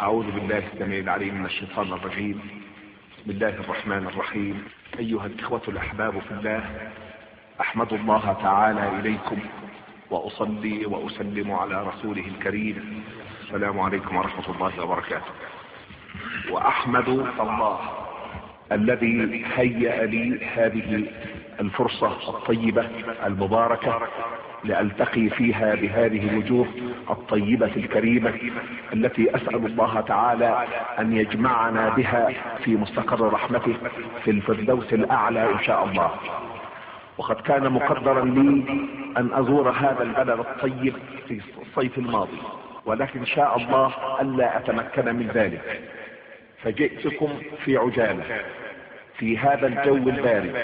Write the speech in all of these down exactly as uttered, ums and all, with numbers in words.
أعوذ بالله السميع العليم من الشيطان الرجيم. بسم الله الرحمن الرحيم. أيها الإخوة الأحباب في الله، أحمد الله تعالى إليكم وأصلي وأسلم على رسوله الكريم. السلام عليكم ورحمة الله وبركاته. وأحمد الله الذي هيأ لي هذه الفرصة الطيبة المباركة لألتقي فيها بهذه الوجوه الطيبة الكريمة التي أسأل الله تعالى أن يجمعنا بها في مستقر رحمته في الفردوس الأعلى إن شاء الله. وقد كان مقدرا لي أن أزور هذا البلد الطيب في الصيف الماضي، ولكن شاء الله ألا أتمكن من ذلك، فجئتكم في عجالة في هذا الجو البارد.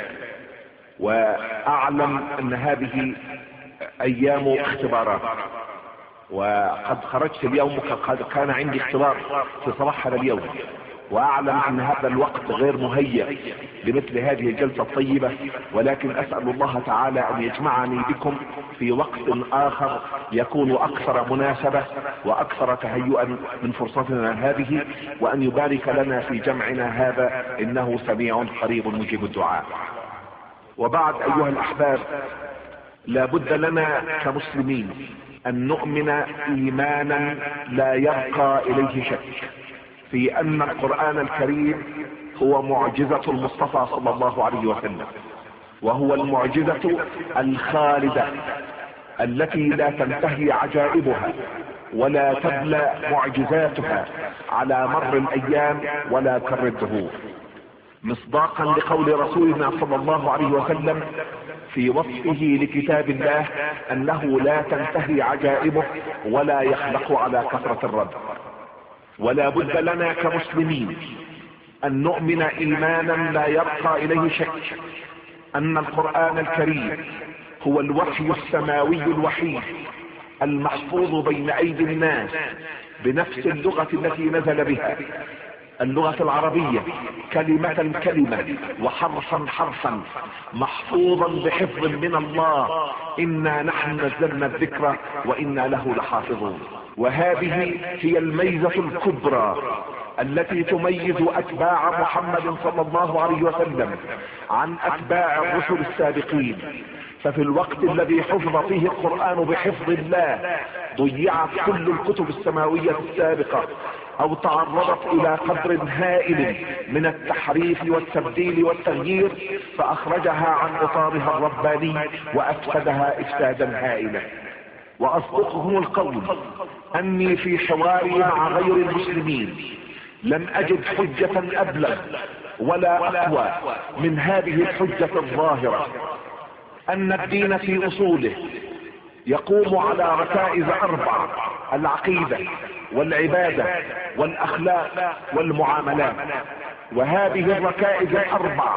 وأعلم أن هذه أيام اختبارات، وقد خرجت اليوم قد كان عندي اختبار في صباح هذا اليوم، وأعلم أن هذا الوقت غير مهيأ لمثل هذه الجلسة الطيبة، ولكن أسأل الله تعالى أن يجمعني بكم في وقت آخر يكون أكثر مناسبة وأكثر تهيئا من فرصتنا هذه، وأن يبارك لنا في جمعنا هذا إنه سميع قريب مجيب الدعاء. وبعد أيها الأحباب، لا بد لنا كمسلمين أن نؤمن إيمانا لا يبقى إليه شك في أن القرآن الكريم هو معجزة المصطفى صلى الله عليه وسلم، وهو المعجزة الخالدة التي لا تنتهي عجائبها ولا تبلى معجزاتها على مر الأيام ولا كر الدهور، مصداقا لقول رسولنا صلى الله عليه وسلم في وصفه لكتاب الله أنه لا تنتهي عجائبه ولا يخلق على كثرة الرد. ولا بد لنا كمسلمين أن نؤمن إيمانا لا يبقى إليه شك أن القرآن الكريم هو الوحي السماوي الوحيد المحفوظ بين أيدي الناس بنفس اللغة التي نزل بها، اللغة العربية، كلمة كلمة وحرفا حرفا، محفوظا بحفظ من الله. إنا نحن نزلنا الذكر وإنا له لحافظون. وهذه هي الميزة الكبرى التي تميز أتباع محمد صلى الله عليه وسلم عن أتباع الرسل السابقين. ففي الوقت الذي حفظ فيه القرآن بحفظ الله ضيعت كل الكتب السماوية السابقة أو تعرضت إلى قدر هائل من التحريف والتبديل والتغيير، فأخرجها عن إطارها الرباني وأفسدها إفسادا هائلا. وأصدقهم القول أني في حواري مع غير المسلمين لم أجد حجة أبلغ ولا أقوى من هذه الحجة الظاهرة، أن الدين في أصوله يقوم على ركائز أربع: العقيدة والعبادة والأخلاق والمعاملات. وهذه الركائز الأربع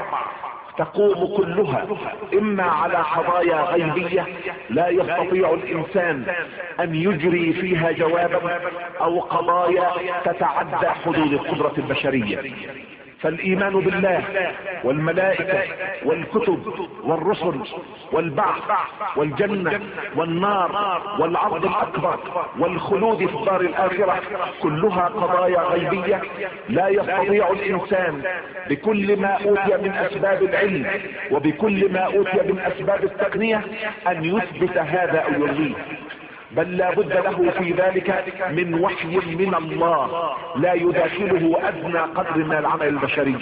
تقوم كلها إما على قضايا غيبية لا يستطيع الإنسان أن يجري فيها جوابا، أو قضايا تتعدى حدود القدرة البشرية. فالإيمان بالله والملائكة والكتب والرسل والبعث والجنة والنار والعرض الأكبر والخلود في الدار الآخرة كلها قضايا غيبية لا يستطيع الإنسان بكل ما أوتي من أسباب العلم وبكل ما أوتي من أسباب التقنية أن يثبت هذا أو يلغيه، بل لا بد له في ذلك من وحي من الله لا يداخله أدنى قدر من العمل البشري.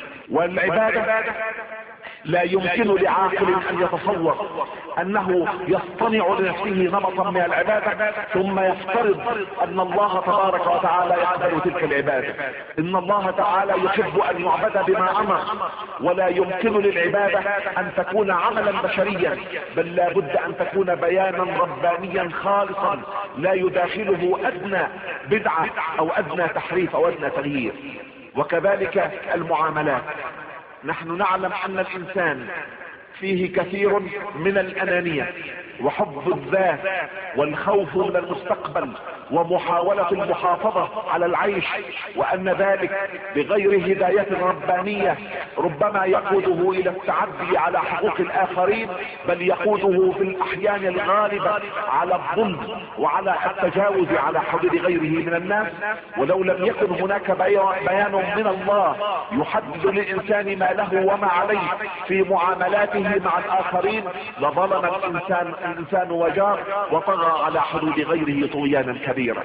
والعبادة لا يمكن لعاقل أن يتصور أنه يصطنع لنفسه نمطا من العبادة ثم يفترض أن الله تبارك وتعالى يقبل تلك العبادة. إن الله تعالى يحب أن يعبد بما أمر، ولا يمكن للعبادة أن تكون عملا بشريا، بل لا بد أن تكون بيانا ربانيا خالصا لا يداخله أدنى بدعة أو أدنى تحريف أو أدنى تغيير. وكذلك المعاملات، نحن نعلم أن الإنسان فيه كثير من الأنانية وحب الذات والخوف من المستقبل ومحاولة المحافظة على العيش، وأن ذلك بغير هداية ربانية ربما يقوده إلى التعدي على حقوق الآخرين، بل يقوده في الأحيان الغالبة على الظلم وعلى التجاوز على حدود غيره من الناس. ولو لم يكن هناك بيان من الله يحدد للإنسان ما له وما عليه في معاملاته مع الآخرين لظلم الإنسان الإنسان وجار وطغى على حدود غيره طغيانا كبيرا.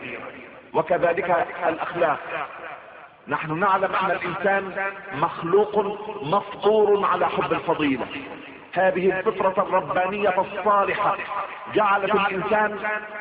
وكذلك الأخلاق، نحن نعلم أن الإنسان مخلوق مفطور على حب الفضيلة. هذه الفطرة الربانية الصالحة جعلت الإنسان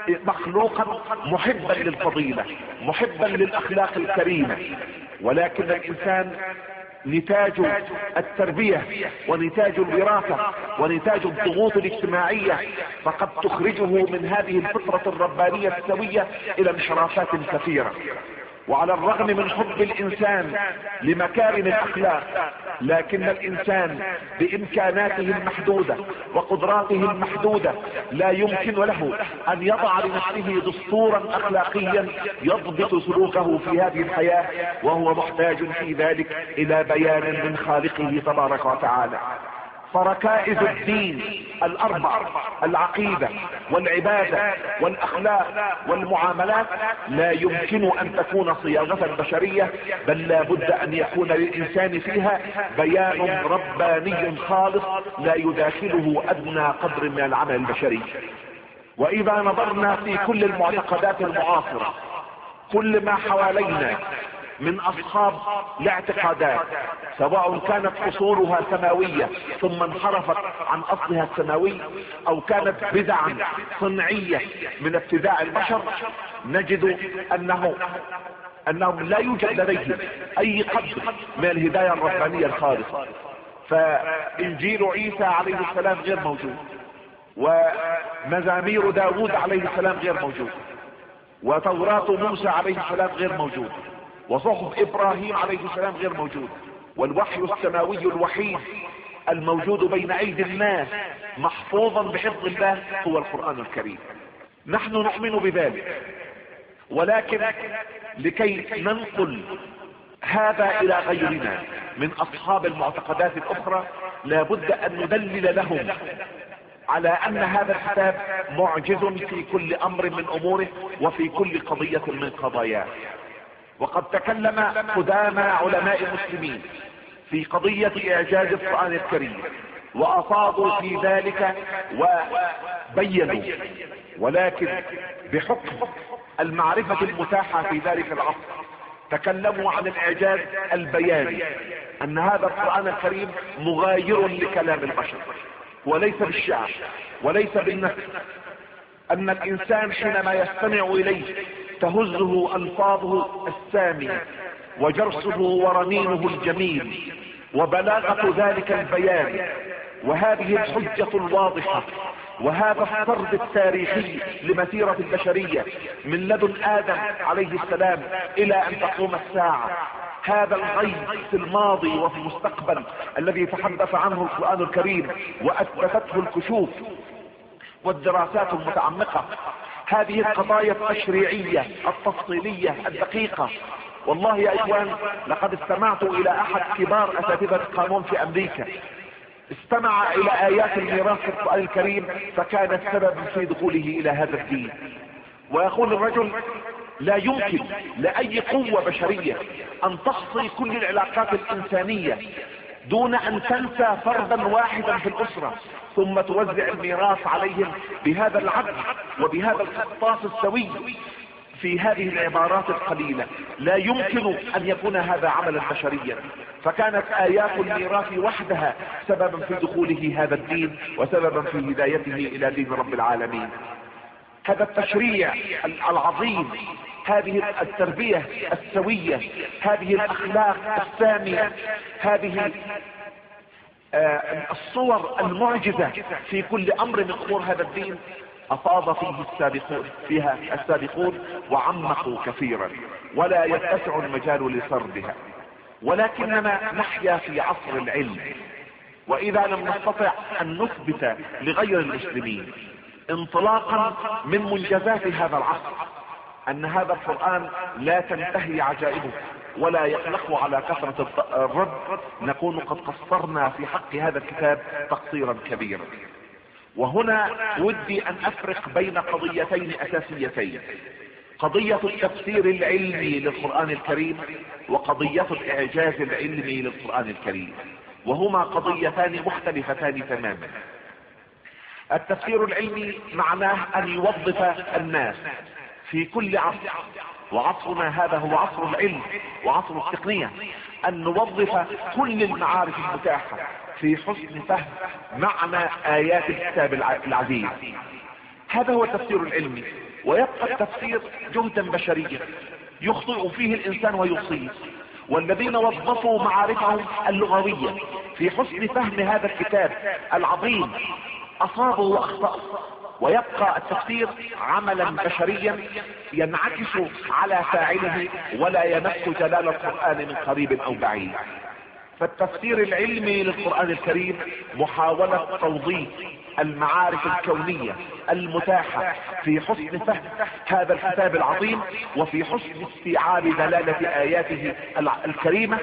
مخلوقا محبا للفضيلة، محبا للأخلاق الكريمة. ولكن الإنسان نتاج التربية ونتاج الوراثة ونتاج الضغوط الاجتماعية فقد تخرجه من هذه الفطرة الربانية السوية إلى انحرافات كثيرة. وعلى الرغم من حب الإنسان لمكارم الأخلاق، لكن الإنسان بإمكاناته المحدودة وقدراته المحدودة لا يمكن له أن يضع لنفسه دستورا أخلاقيا يضبط سلوكه في هذه الحياة، وهو محتاج في ذلك إلى بيان من خالقه تبارك وتعالى. فركائز الدين الأربع، العقيدة والعبادة والأخلاق والمعاملات، لا يمكن أن تكون صياغة بشرية، بل لا بد أن يكون للإنسان فيها بيان رباني خالص لا يداخله أدنى قدر من العمل البشري. وإذا نظرنا في كل المعتقدات المعاصرة، كل ما حوالينا من أصحاب الاعتقادات، سواء كانت أصولها سماوية ثم انحرفت عن أصلها السماوي، أو كانت بدعا صنعية من ابتداع البشر، نجد أنه أنهم لا يوجد لديهم أي قدر من الهداية الربانية الخالصة. فإنجيل عيسى عليه السلام غير موجود، ومزامير داود عليه السلام غير موجود، وتوراة موسى عليه السلام غير موجود، وصحف إبراهيم عليه السلام غير موجود. والوحي السماوي الوحيد الموجود بين أيدي الناس محفوظا بحفظ الله هو القرآن الكريم. نحن نؤمن بذلك، ولكن لكي ننقل هذا إلى غيرنا من أصحاب المعتقدات الأخرى لا بد أن ندلل لهم على أن هذا الكتاب معجز في كل أمر من أموره وفي كل قضية من قضاياه. وقد تكلم قدامى علماء المسلمين في قضية إعجاز القرآن الكريم وأفاضوا في ذلك وبينوا، ولكن بحكم المعرفة المتاحة في ذلك العصر تكلموا عن الإعجاز البياني، أن هذا القرآن الكريم مغاير لكلام البشر وليس بالشعر وليس بالنثر، أن الإنسان حينما يستمع إليه تهزه ألفاظه السامية وجرسه ورنينه الجميل وبلاغة ذلك البيان وهذه الحجة الواضحة وهذا السرد التاريخي لمسيرة البشرية من لدن آدم عليه السلام إلى أن تقوم الساعة. هذا الغيب في الماضي وفي المستقبل الذي تحدث عنه القرآن الكريم وأثبتته الكشوف والدراسات المتعمقة، هذه القضايا التشريعية التفصيلية الدقيقة. والله يا إخوان لقد استمعت إلى أحد كبار أساتذة القانون في أمريكا، استمع إلى آيات الميراث في القرآن الكريم فكانت سببا في دخوله إلى هذا الدين. ويقول الرجل لا يمكن لأي قوة بشرية أن تحصي كل العلاقات الإنسانية دون أن تنسى فردا واحدا في الأسرة ثم توزع الميراث عليهم بهذا العدل وبهذا القسطاس السوي في هذه العبارات القليلة. لا يمكن أن يكون هذا عملا بشريا، فكانت آيات الميراث وحدها سببا في دخوله هذا الدين وسببا في هدايته إلى دين رب العالمين. هذا التشريع العظيم، هذه التربية السوية، هذه الأخلاق السامية، هذه الصور المعجزة في كل أمر من أمور هذا الدين أفاض فيه السابقون فيها السابقون وعمقوا كثيرا ولا يتسع المجال لسردها. ولكننا نحيا في عصر العلم، واذا لم نستطع ان نثبت لغير المسلمين انطلاقا من منجزات هذا العصر ان هذا القرآن لا تنتهي عجائبه ولا يخلق على كثرة الرد، نكون قد قصرنا في حق هذا الكتاب تقصيرا كبيرا. وهنا ودي ان افرق بين قضيتين اساسيتين: قضية التفسير العلمي للقرآن الكريم وقضية الاعجاز العلمي للقرآن الكريم، وهما قضيتان مختلفتان تماما. التفسير العلمي معناه ان يوظف الناس في كل عصر، وعصرنا هذا هو عصر العلم وعصر التقنية، ان نوظف كل المعارف المتاحة في حسن فهم معنى ايات الكتاب العزيز. هذا هو التفسير العلمي. ويبقى التفسير جهدا بشريا يخطئ فيه الانسان ويصيب، والذين وظفوا معارفهم اللغوية في حسن فهم هذا الكتاب العظيم اصابوا واخطأوا. ويبقى التفسير عملا بشريا ينعكس على فاعله ولا يمس جلال القرآن من قريب او بعيد. فالتفسير العلمي للقرآن الكريم محاولة توظيف المعارف الكونية المتاحة في حسن فهم هذا الكتاب العظيم وفي حسن استيعاب دلالة آياته الكريمة،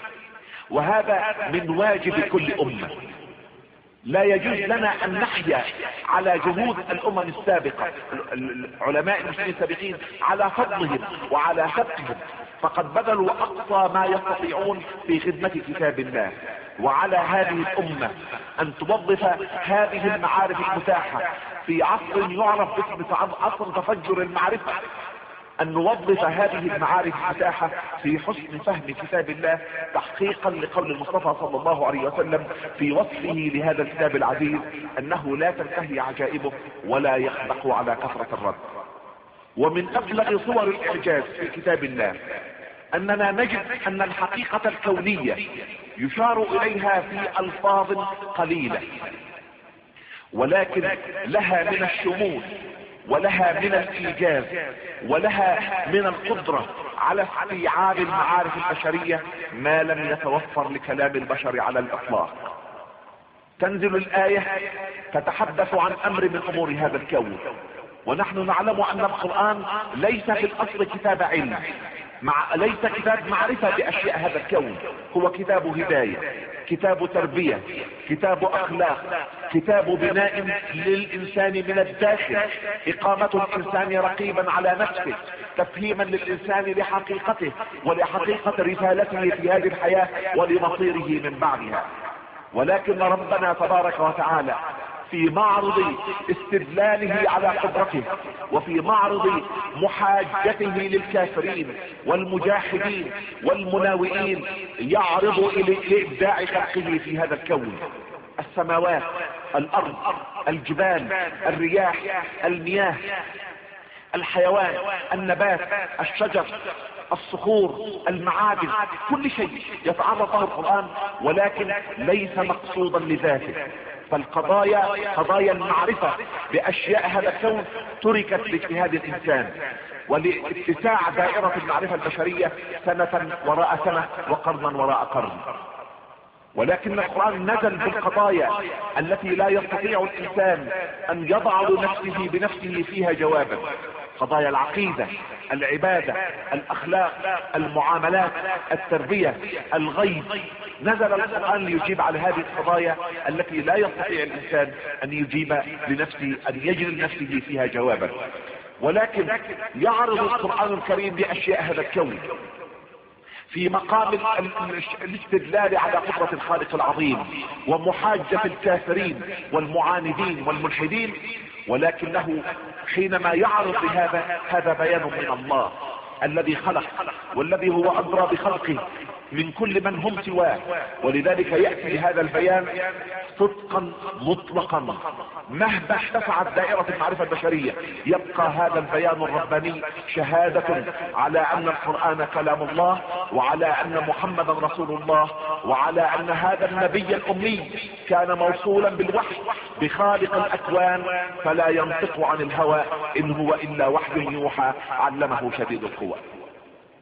وهذا من واجب كل أمة. لا يجوز لنا ان نحيا على جهود الامم السابقة، العلماء المسلمين السابقين، على فضلهم وعلى سبقهم، فقد بذلوا اقصى ما يستطيعون في خدمة كتاب الله. وعلى هذه الامة ان توظف هذه المعارف المتاحة في عصر يعرف باسم عصر تفجر المعرفة، ان نوظف هذه المعارف المتاحة في حسن فهم كتاب الله تحقيقا لقول المصطفى صلى الله عليه وسلم في وصفه لهذا الكتاب العزيز انه لا تنتهي عجائبه ولا يخلق على كثرة الرد. ومن ابلغ صور الاعجاز في كتاب الله اننا نجد ان الحقيقة الكونية يشار اليها في الفاظ قليلة، ولكن لها من الشمول ولها من الايجاز ولها من القدرة على استيعاب المعارف البشرية ما لم يتوفر لكلام البشر على الاطلاق. تنزل الآية تتحدث عن امر من امور هذا الكون، ونحن نعلم ان القرآن ليس في الاصل كتاب علم، مع ليس كتاب معرفة باشياء هذا الكون، هو كتاب هداية، كتاب تربية، كتاب اخلاق، كتاب بناء للانسان من الداخل، اقامة الانسان رقيبا على نفسه، تفهيما للانسان لحقيقته ولحقيقة رسالته في هذه الحياة ولمصيره من بعدها. ولكن ربنا تبارك وتعالى في معرض استدلاله على قدرته وفي معرض محاجته للكافرين والمجاحدين والمناوئين يعرض الى ابداع خلقه في هذا الكون: السماوات، الارض، الجبال، الرياح، المياه، الحيوان، النبات، الشجر، الصخور، المعادن، كل شيء يتعرض له القرآن، ولكن ليس مقصودا لذاته. فالقضايا قضايا المعرفة باشياء هذا الكون تركت لاجتهاد الانسان ولاتساع دائرة المعرفة البشرية سنة وراء سنة وقرنا وراء قرن. ولكن القرآن نزل بالقضايا التي لا يستطيع الانسان ان يضع لنفسه بنفسه فيها جوابا: قضايا العقيدة، العبادة، الاخلاق، المعاملات، التربية، الغيب. نزل القرآن ليجيب على هذه القضايا التي لا يستطيع الانسان ان يجيب لنفسه، ان يجد لنفسه فيها جوابا. ولكن يعرض القرآن الكريم باشياء هذا الكون في مقام الاستدلال على قدرة الخالق العظيم ومحاجة الكافرين والمعاندين والملحدين، ولكنه حينما يعرض بهذا هذا بيان من الله الذي خلق والذي هو أدرى بخلقه من كل من هم سواه. ولذلك يأتي هذا البيان صدقا مطلقا مهما ارتفعت دائرة المعرفة البشرية، يبقى هذا البيان الرباني شهادة على ان القرآن كلام الله، وعلى ان محمدا رسول الله، وعلى ان هذا النبي الامي كان موصولا بالوحي بخالق الاكوان فلا ينطق عن الهوى ان هو الا وحي يوحى علمه شديد القوى.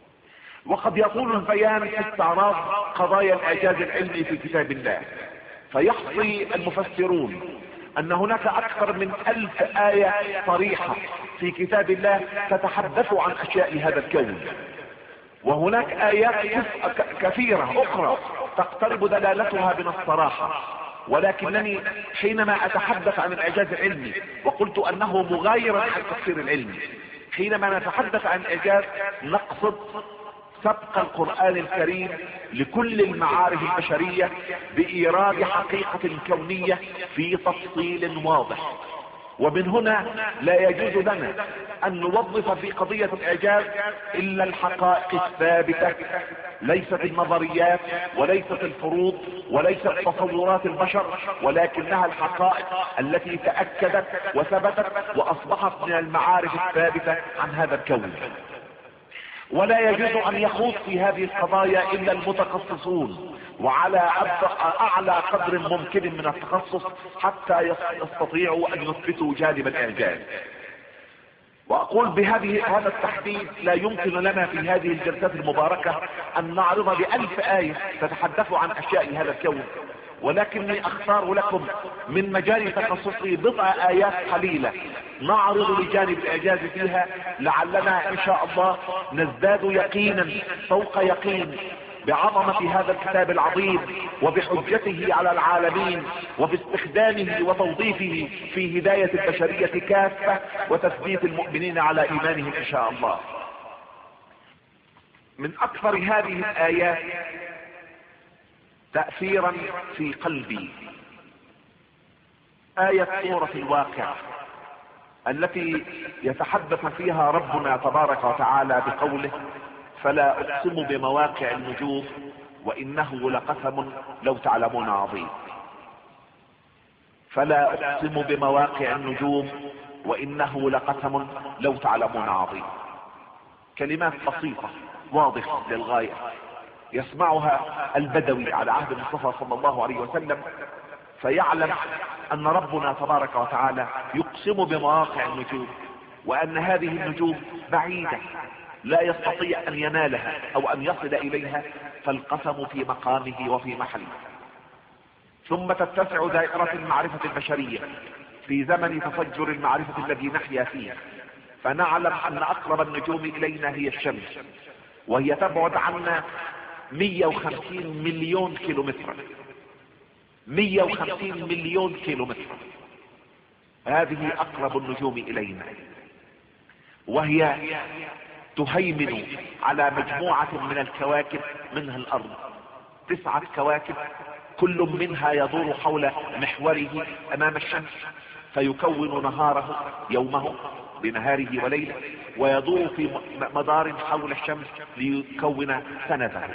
وقد يطول البيان في استعراض قضايا الاعجاز العلمي في كتاب الله، فيحصي المفسرون ان هناك اكثر من الف آية صريحة في كتاب الله تتحدث عن اشياء هذا الكون، وهناك آيات كثيرة اخرى تقترب دلالتها من الصراحة. ولكنني حينما اتحدث عن الاعجاز العلمي وقلت انه مغاير عن التفسير العلمي، حينما نتحدث عن الاعجاز نقصد سبق القرآن الكريم لكل المعارف البشرية بإيراد حقيقة كونية في تفصيل واضح. ومن هنا لا يجوز لنا أن نوظف في قضية الإعجاز إلا الحقائق الثابتة، ليست النظريات وليست الفروض وليست تصورات البشر، ولكنها الحقائق التي تأكدت وثبتت وأصبحت من المعارف الثابتة عن هذا الكون. ولا يجوز ان يخوض في هذه القضايا الا المتخصصون وعلى اعلى قدر ممكن من التخصص حتى يستطيعوا ان يثبتوا جانب الاعجاز. واقول بهذه هذا التحديد لا يمكن لنا في هذه الجلسات المباركة ان نعرض بألف آية تتحدث عن اشياء هذا الكون، ولكني اختار لكم من مجال تخصصي بضع ايات قليلة نعرض لجانب الاعجاز فيها، لعلنا ان شاء الله نزداد يقينا فوق يقين بعظمة هذا الكتاب العظيم وبحجته على العالمين وباستخدامه وتوظيفه في هداية البشرية كافة وتثبيت المؤمنين على ايمانهم ان شاء الله. من اكثر هذه الايات تأثيرا في قلبي آية سورة الواقع التي يتحدث فيها ربنا تبارك وتعالى بقوله: فلا أقسم بمواقع النجوم وإنه لقسم لو تعلمون عظيم. فلا أقسم بمواقع النجوم وإنه لقسم لو تعلمون عظيم. كلمات بسيطة واضحة للغاية يسمعها البدوي على عهد المصطفى صلى الله عليه وسلم فيعلم ان ربنا تبارك وتعالى يقسم بمواقع النجوم، وان هذه النجوم بعيدة لا يستطيع ان ينالها او ان يصل اليها، فالقسم في مقامه وفي محله. ثم تتسع دائرة المعرفة البشرية في زمن تفجر المعرفة الذي نحيا فيه، فنعلم ان اقرب النجوم الينا هي الشمس، وهي تبعد عنا مئة وخمسين مليون كيلومتر. مئة وخمسين مليون كيلومتر، هذه اقرب النجوم الينا، وهي تهيمن على مجموعة من الكواكب منها الارض، تسعة كواكب كل منها يدور حول محوره امام الشمس، فيكون نهاره يومه بنهاره وليله، ويدور في مدار حول الشمس ليكون سنته.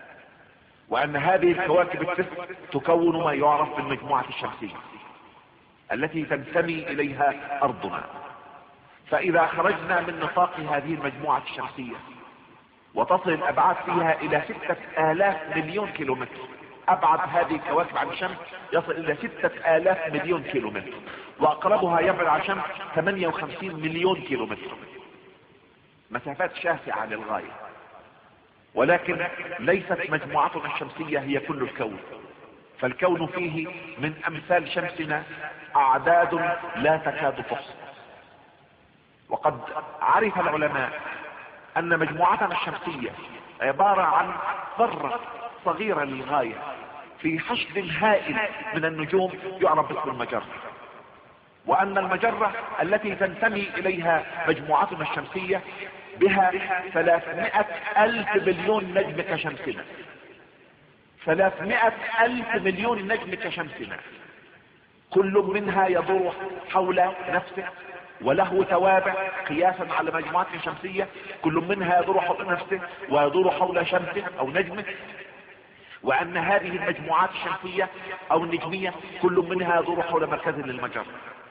وان هذه الكواكب التسع تكون ما يعرف بالمجموعة الشمسية التي تنتمي اليها ارضنا. فاذا خرجنا من نطاق هذه المجموعة الشمسية وتصل الابعاد فيها الى ستة الاف مليون كيلومتر، ابعد هذه الكواكب عن الشمس يصل الى ستة الاف مليون كيلومتر، واقربها يبعد عن الشمس ثمانية وخمسين مليون كيلومتر، مسافات شاسعة للغاية. ولكن ليست مجموعتنا الشمسية هي كل الكون، فالكون فيه من امثال شمسنا اعداد لا تكاد تحصى. وقد عرف العلماء ان مجموعتنا الشمسية عبارة عن ذرة صغيرة للغاية في حشد هائل من النجوم يعرف باسم المجرة، وان المجرة التي تنتمي اليها مجموعتنا الشمسية بها ثلاثمائة الف مليون نجم كشمسنا، ثلاثمائة الف مليون نجم كشمسنا، كل منها يدور حول نفسه وله توابع قياسا على مجموعته الشمسية، كل منها يدور حول نفسه ويدور حول شمسه او نجمه. وان هذه المجموعات الشمسية او النجمية كل منها يدور حول مركز للمجرة،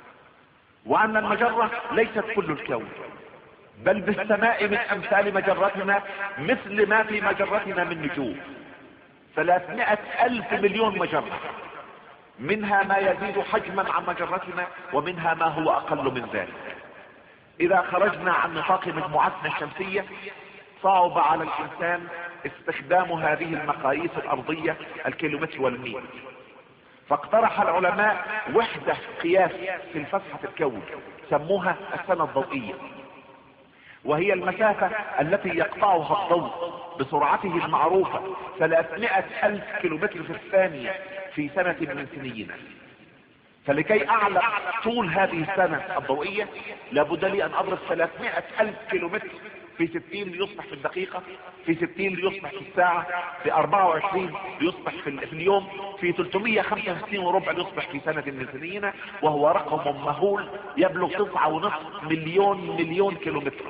وان المجرة ليست كل الكون، بل بالسماء من امثال مجرتنا مثل ما في مجرتنا من نجوم، ثلاثمائة الف مليون مجرة، منها ما يزيد حجما عن مجرتنا ومنها ما هو اقل من ذلك. اذا خرجنا عن نطاق مجموعتنا الشمسية صعب على الانسان استخدام هذه المقاييس الارضية الكيلومتر والميل، فاقترح العلماء وحدة قياس في الفسحة الكون سموها السنة الضوئية، وهي المسافة التي يقطعها الضوء بسرعته المعروفة ثلاثمائة ألف كيلومتر في الثانية في سنة من سنين. فلكي اعلم طول هذه السنة الضوئية لابد لي ان اضرب ثلاثمائة ألف كيلومتر في ستين ليصبح في الدقيقة، في ستين ليصبح في الساعة، في أربعة وعشرين ليصبح في اليوم، في ثلاثمائة وخمسة وستين وربع ليصبح في سنة من سنين، وهو رقم مهول يبلغ تسعة ونصف مليون مليون كيلومتر.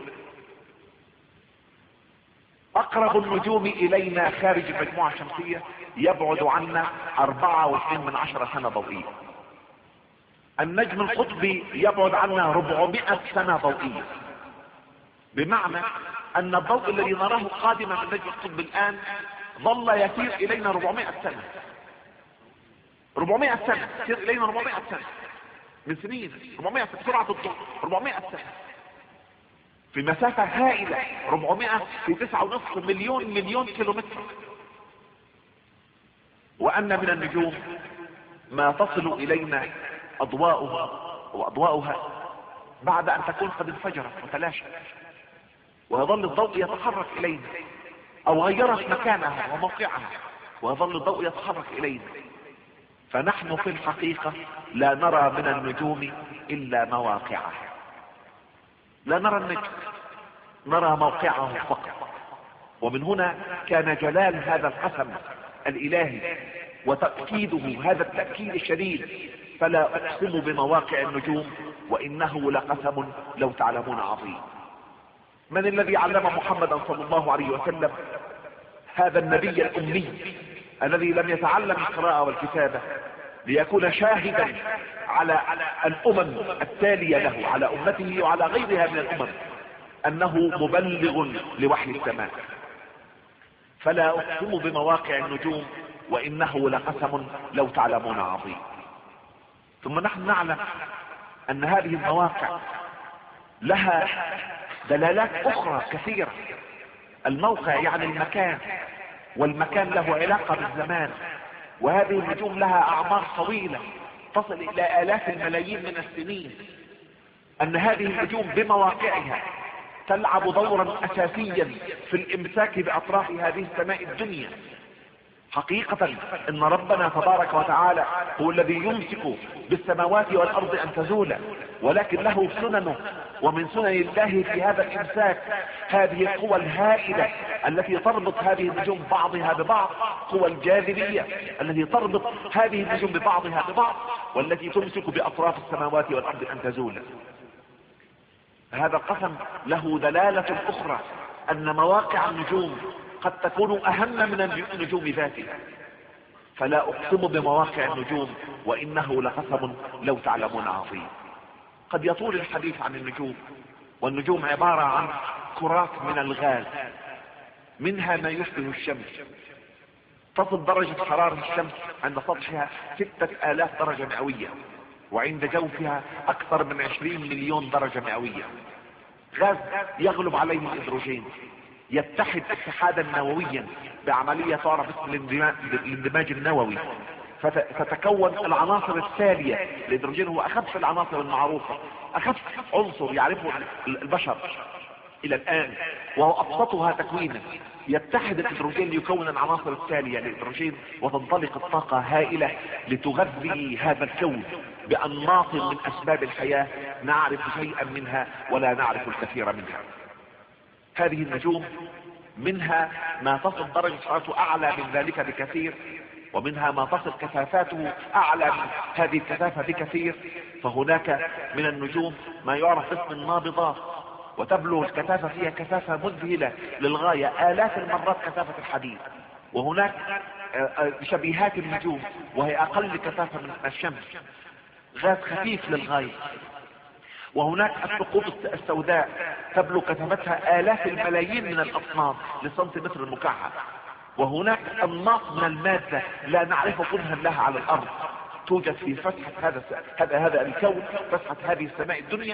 اقرب النجوم الينا خارج المجموعة الشمسية يبعد عنا أربعة واثنين من عشرة سنة ضوئية. النجم القطبي يبعد عنا أربعمائة سنة ضوئية، بمعنى ان الضوء الذي نراه قادما من نجم القطب الان ظل يسير الينا أربعمائة سنة. أربعمائة سنة يسير الينا أربعمائة سنة من سنين، أربعمائة سنة بسرعة الضوء، أربعمائة سنة في مسافة هائلة، أربعمائة في تسعة ونصف مليون مليون كيلومتر. وان من النجوم ما تصل الينا اضواؤها واضواؤها بعد ان تكون قد انفجرت وتلاشت، ويظل الضوء يتحرك الينا، او غيرت مكانها وموقعها ويظل الضوء يتحرك الينا. فنحن في الحقيقة لا نرى من النجوم الا مواقعها، لا نرى النجم، نرى موقعه فقط. ومن هنا كان جلال هذا القسم الالهي وتأكيده هذا التأكيد الشديد: فلا اقسم بمواقع النجوم وانه لقسم لو تعلمون عظيم. من الذي علم محمدا صلى الله عليه وسلم هذا النبي الامي الذي لم يتعلم القراءة والكتابة ليكون شاهدا على الامم التالية له، على امته وعلى غيرها من الامم، انه مبلغ لوحي السماء؟ فلا اقسم بمواقع النجوم وانه لقسم لو تعلمون عظيم. ثم نحن نعلم ان هذه المواقع لها دلالات اخرى كثيرة. الموقع يعني المكان، والمكان له علاقة بالزمان، وهذه النجوم لها اعمار طويلة تصل الى الاف الملايين من السنين. ان هذه النجوم بمواقعها تلعب دورا اساسيا في الامساك باطراف هذه السماء الدنيا. حقيقة ان ربنا تبارك وتعالى هو الذي يمسك بالسماوات والارض ان تزولا، ولكن له سننه، ومن سنن الله في هذا الامساك هذه القوى الهائلة التي تربط هذه النجوم بعضها ببعض، قوى الجاذبية التي تربط هذه النجوم ببعضها ببعض، والتي تمسك باطراف السماوات والارض ان تزولا. هذا القسم له دلالة اخرى، ان مواقع النجوم قد تكون اهم من النجوم ذاتها. فلا اقسم بمواقع النجوم وانه لقسم لو تعلمون عظيم. قد يطول الحديث عن النجوم، والنجوم عبارة عن كرات من الغاز، منها ما يشبه الشمس. تصل درجة حرارة الشمس عند سطحها ستة آلاف درجة مئوية، وعند جوفها اكثر من عشرين مليون درجة مئوية. غاز يغلب عليه الهيدروجين، يتحد اتحادا نوويا بعملية تعرف اسم الاندماج النووي، فتتكون العناصر التالية. الهيدروجين هو اخف العناصر المعروفة، اخف عنصر يعرفه البشر الى الان، وهو ابسطها تكوينا. يتحد الهيدروجين ليكون العناصر التالية للهيدروجين، وتنطلق الطاقة هائلة لتغذي هذا الكون بانماط من اسباب الحياة نعرف شيئا منها ولا نعرف الكثير منها. هذه النجوم منها ما تصل درجة حرارته اعلى من ذلك بكثير، ومنها ما تصل كثافاته اعلى من هذه الكثافة بكثير. فهناك من النجوم ما يعرف اسم النابضات، وتبلغ الكثافة فيها كثافة مذهلة للغاية، آلاف المرات كثافة الحديد. وهناك شبيهات النجوم وهي اقل كثافة من الشمس، غاز خفيف للغاية. وهناك الثقوب السوداء تبلغ كثافتها آلاف الملايين من الأطنان للسنتيمتر المكعب. وهناك أنماط من المادة لا نعرف كنها لها على الأرض توجد في فتحة هذا هذا هذا الكون، فتحة هذه السماء الدنيا،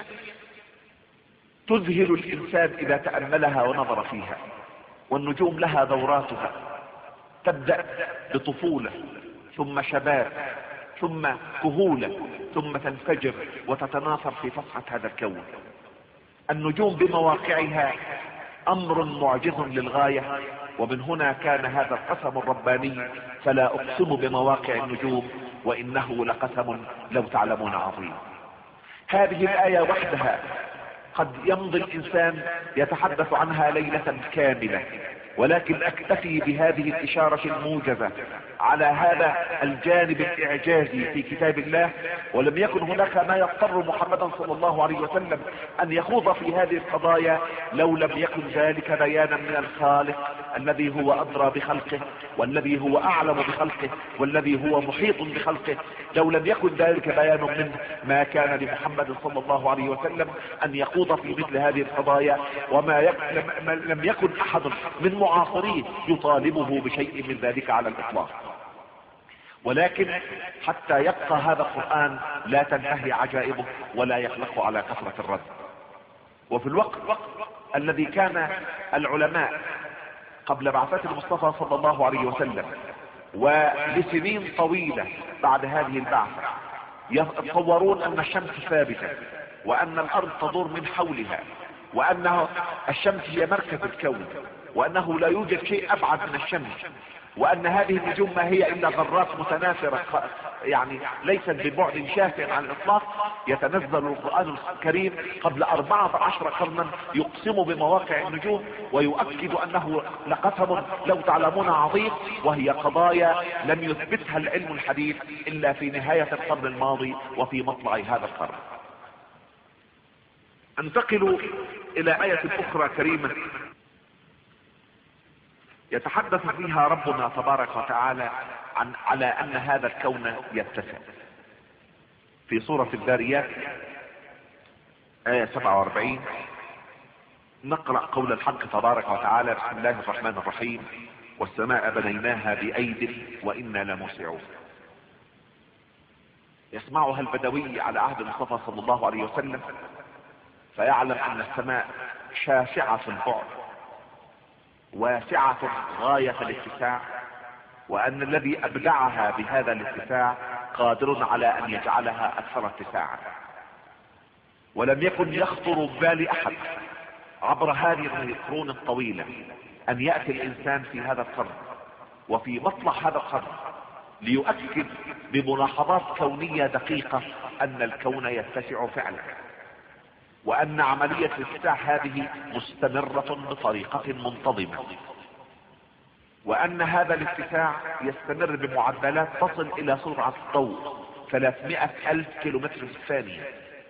تذهل الإنسان إذا تأملها ونظر فيها. والنجوم لها دوراتها، تبدأ بطفولة، ثم شباب، ثم كهولة ثم تنفجر وتتناثر في صفحة هذا الكون. النجوم بمواقعها امر معجز للغاية، ومن هنا كان هذا القسم الرباني: فلا اقسم بمواقع النجوم وانه لقسم لو تعلمون عظيم. هذه الآية وحدها قد يمضي الانسان يتحدث عنها ليلة كاملة، ولكن اكتفي بهذه الاشارة الموجزة على هذا الجانب الاعجازي في كتاب الله. ولم يكن هناك ما يضطر محمدا صلى الله عليه وسلم ان يخوض في هذه القضايا لو لم يكن ذلك بيانا من الخالق الذي هو ادرى بخلقه، والذي هو اعلم بخلقه، والذي هو محيط بخلقه. لو لم يكن ذلك بيان منه ما كان لمحمد صلى الله عليه وسلم ان يخوض في مثل هذه القضايا، وما يك... لم يكن احد من معاصريه يطالبه بشيء من ذلك على الاطلاق. ولكن حتى يبقى هذا القرآن لا تنتهي عجائبه ولا يخلق على كثرة الرد. وفي الوقت الذي كان العلماء قبل بعثة المصطفى صلى الله عليه وسلم ولسنين طويلة بعد هذه البعثة يتصورون ان الشمس ثابتة، وان الارض تدور من حولها، وان الشمس هي مركز الكون، وانه لا يوجد شيء ابعد من الشمس، وان هذه النجوم ما هي الا ذرات متناثرة يعني ليست ببعد شاسع عن الاطلاق. يتنزل القرآن الكريم قبل اربعة عشر قرنا يقسم بمواقع النجوم ويؤكد انه لقسم لو تعلمون عظيم، وهي قضايا لم يثبتها العلم الحديث الا في نهاية القرن الماضي وفي مطلع هذا القرن. انتقل الى آية اخرى كريمة يتحدث فيها ربنا تبارك وتعالى عن على ان هذا الكون يتسع. في سورة الذاريات آية سبعة واربعين نقرأ قول الحق تبارك وتعالى: بسم الله الرحمن الرحيم: والسماء بنيناها بأيد وإنا لموسعون. يسمعها البدوي على عهد المصطفى صلى الله عليه وسلم فيعلم ان السماء شاسعة البعد واسعة غاية الاتساع، وان الذي ابدعها بهذا الاتساع قادر على ان يجعلها اكثر اتساعا. ولم يكن يخطر ببال احد عبر هذه القرون الطويلة ان يأتي الانسان في هذا القرن وفي مطلع هذا القرن ليؤكد بملاحظات كونية دقيقة ان الكون يتسع فعلا، وان عملية الاتساع هذه مستمرة بطريقة منتظمة، وان هذا الاتساع يستمر بمعدلات تصل الى سرعة الضوء ثلاثمائة الف كيلومتر في الثانية.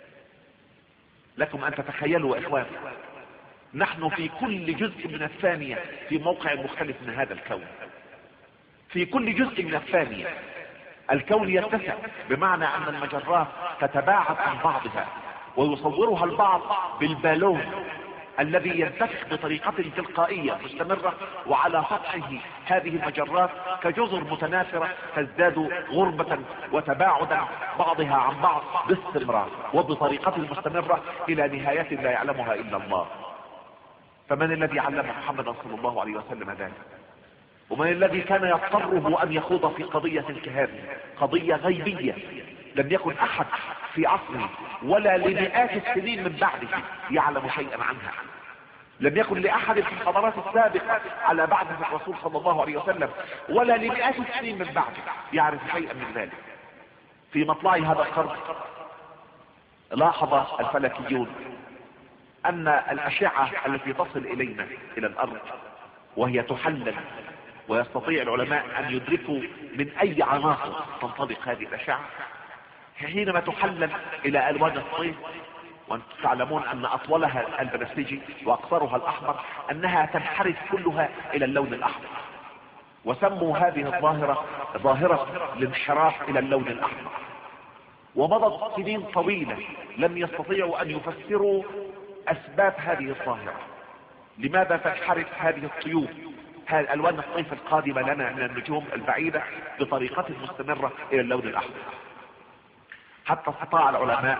لكم ان تتخيلوا يا اخوان، نحن في كل جزء من الثانية في موقع مختلف من هذا الكون. في كل جزء من الثانية الكون يتسع، بمعنى ان المجرات تتباعد عن بعضها، ويصورها البعض بالبالون الذي ينتفخ بطريقة تلقائية مستمرة، وعلى سطحه هذه المجرات كجزر متناثرة تزداد غربة وتباعدا بعضها عن بعض باستمرار وبطريقة مستمرة الى نهاية لا يعلمها الا الله. فمن الذي علم محمدا صلى الله عليه وسلم ذلك؟ ومن الذي كان يضطره ان يخوض في قضية كهذه، قضية غيبية لم يكن احد في عصره ولا لمئات السنين من بعده يعلم شيئا عنها؟ لم يكن لاحد في الحضارات السابقة على بعثة الرسول صلى الله عليه وسلم ولا لمئات السنين من بعده يعرف شيئا من ذلك. في مطلع هذا القرن لاحظ الفلكيون ان الاشعة التي تصل الينا الى الارض وهي تحلل، ويستطيع العلماء ان يدركوا من اي عناصر تنطبق هذه الاشعة، حينما تحلل الى الوان الصيف، وانتم تعلمون ان اطولها البنفسجي واقصرها الاحمر، انها تنحرف كلها الى اللون الاحمر، وسموا هذه الظاهرة ظاهرة الانحراف الى اللون الاحمر. ومضت سنين طويلة لم يستطيعوا ان يفسروا اسباب هذه الظاهرة، لماذا تنحرف هذه الطيوف، هذه الوان الصيف القادمة لنا من النجوم البعيدة بطريقة مستمرة الى اللون الاحمر، حتى استطاع العلماء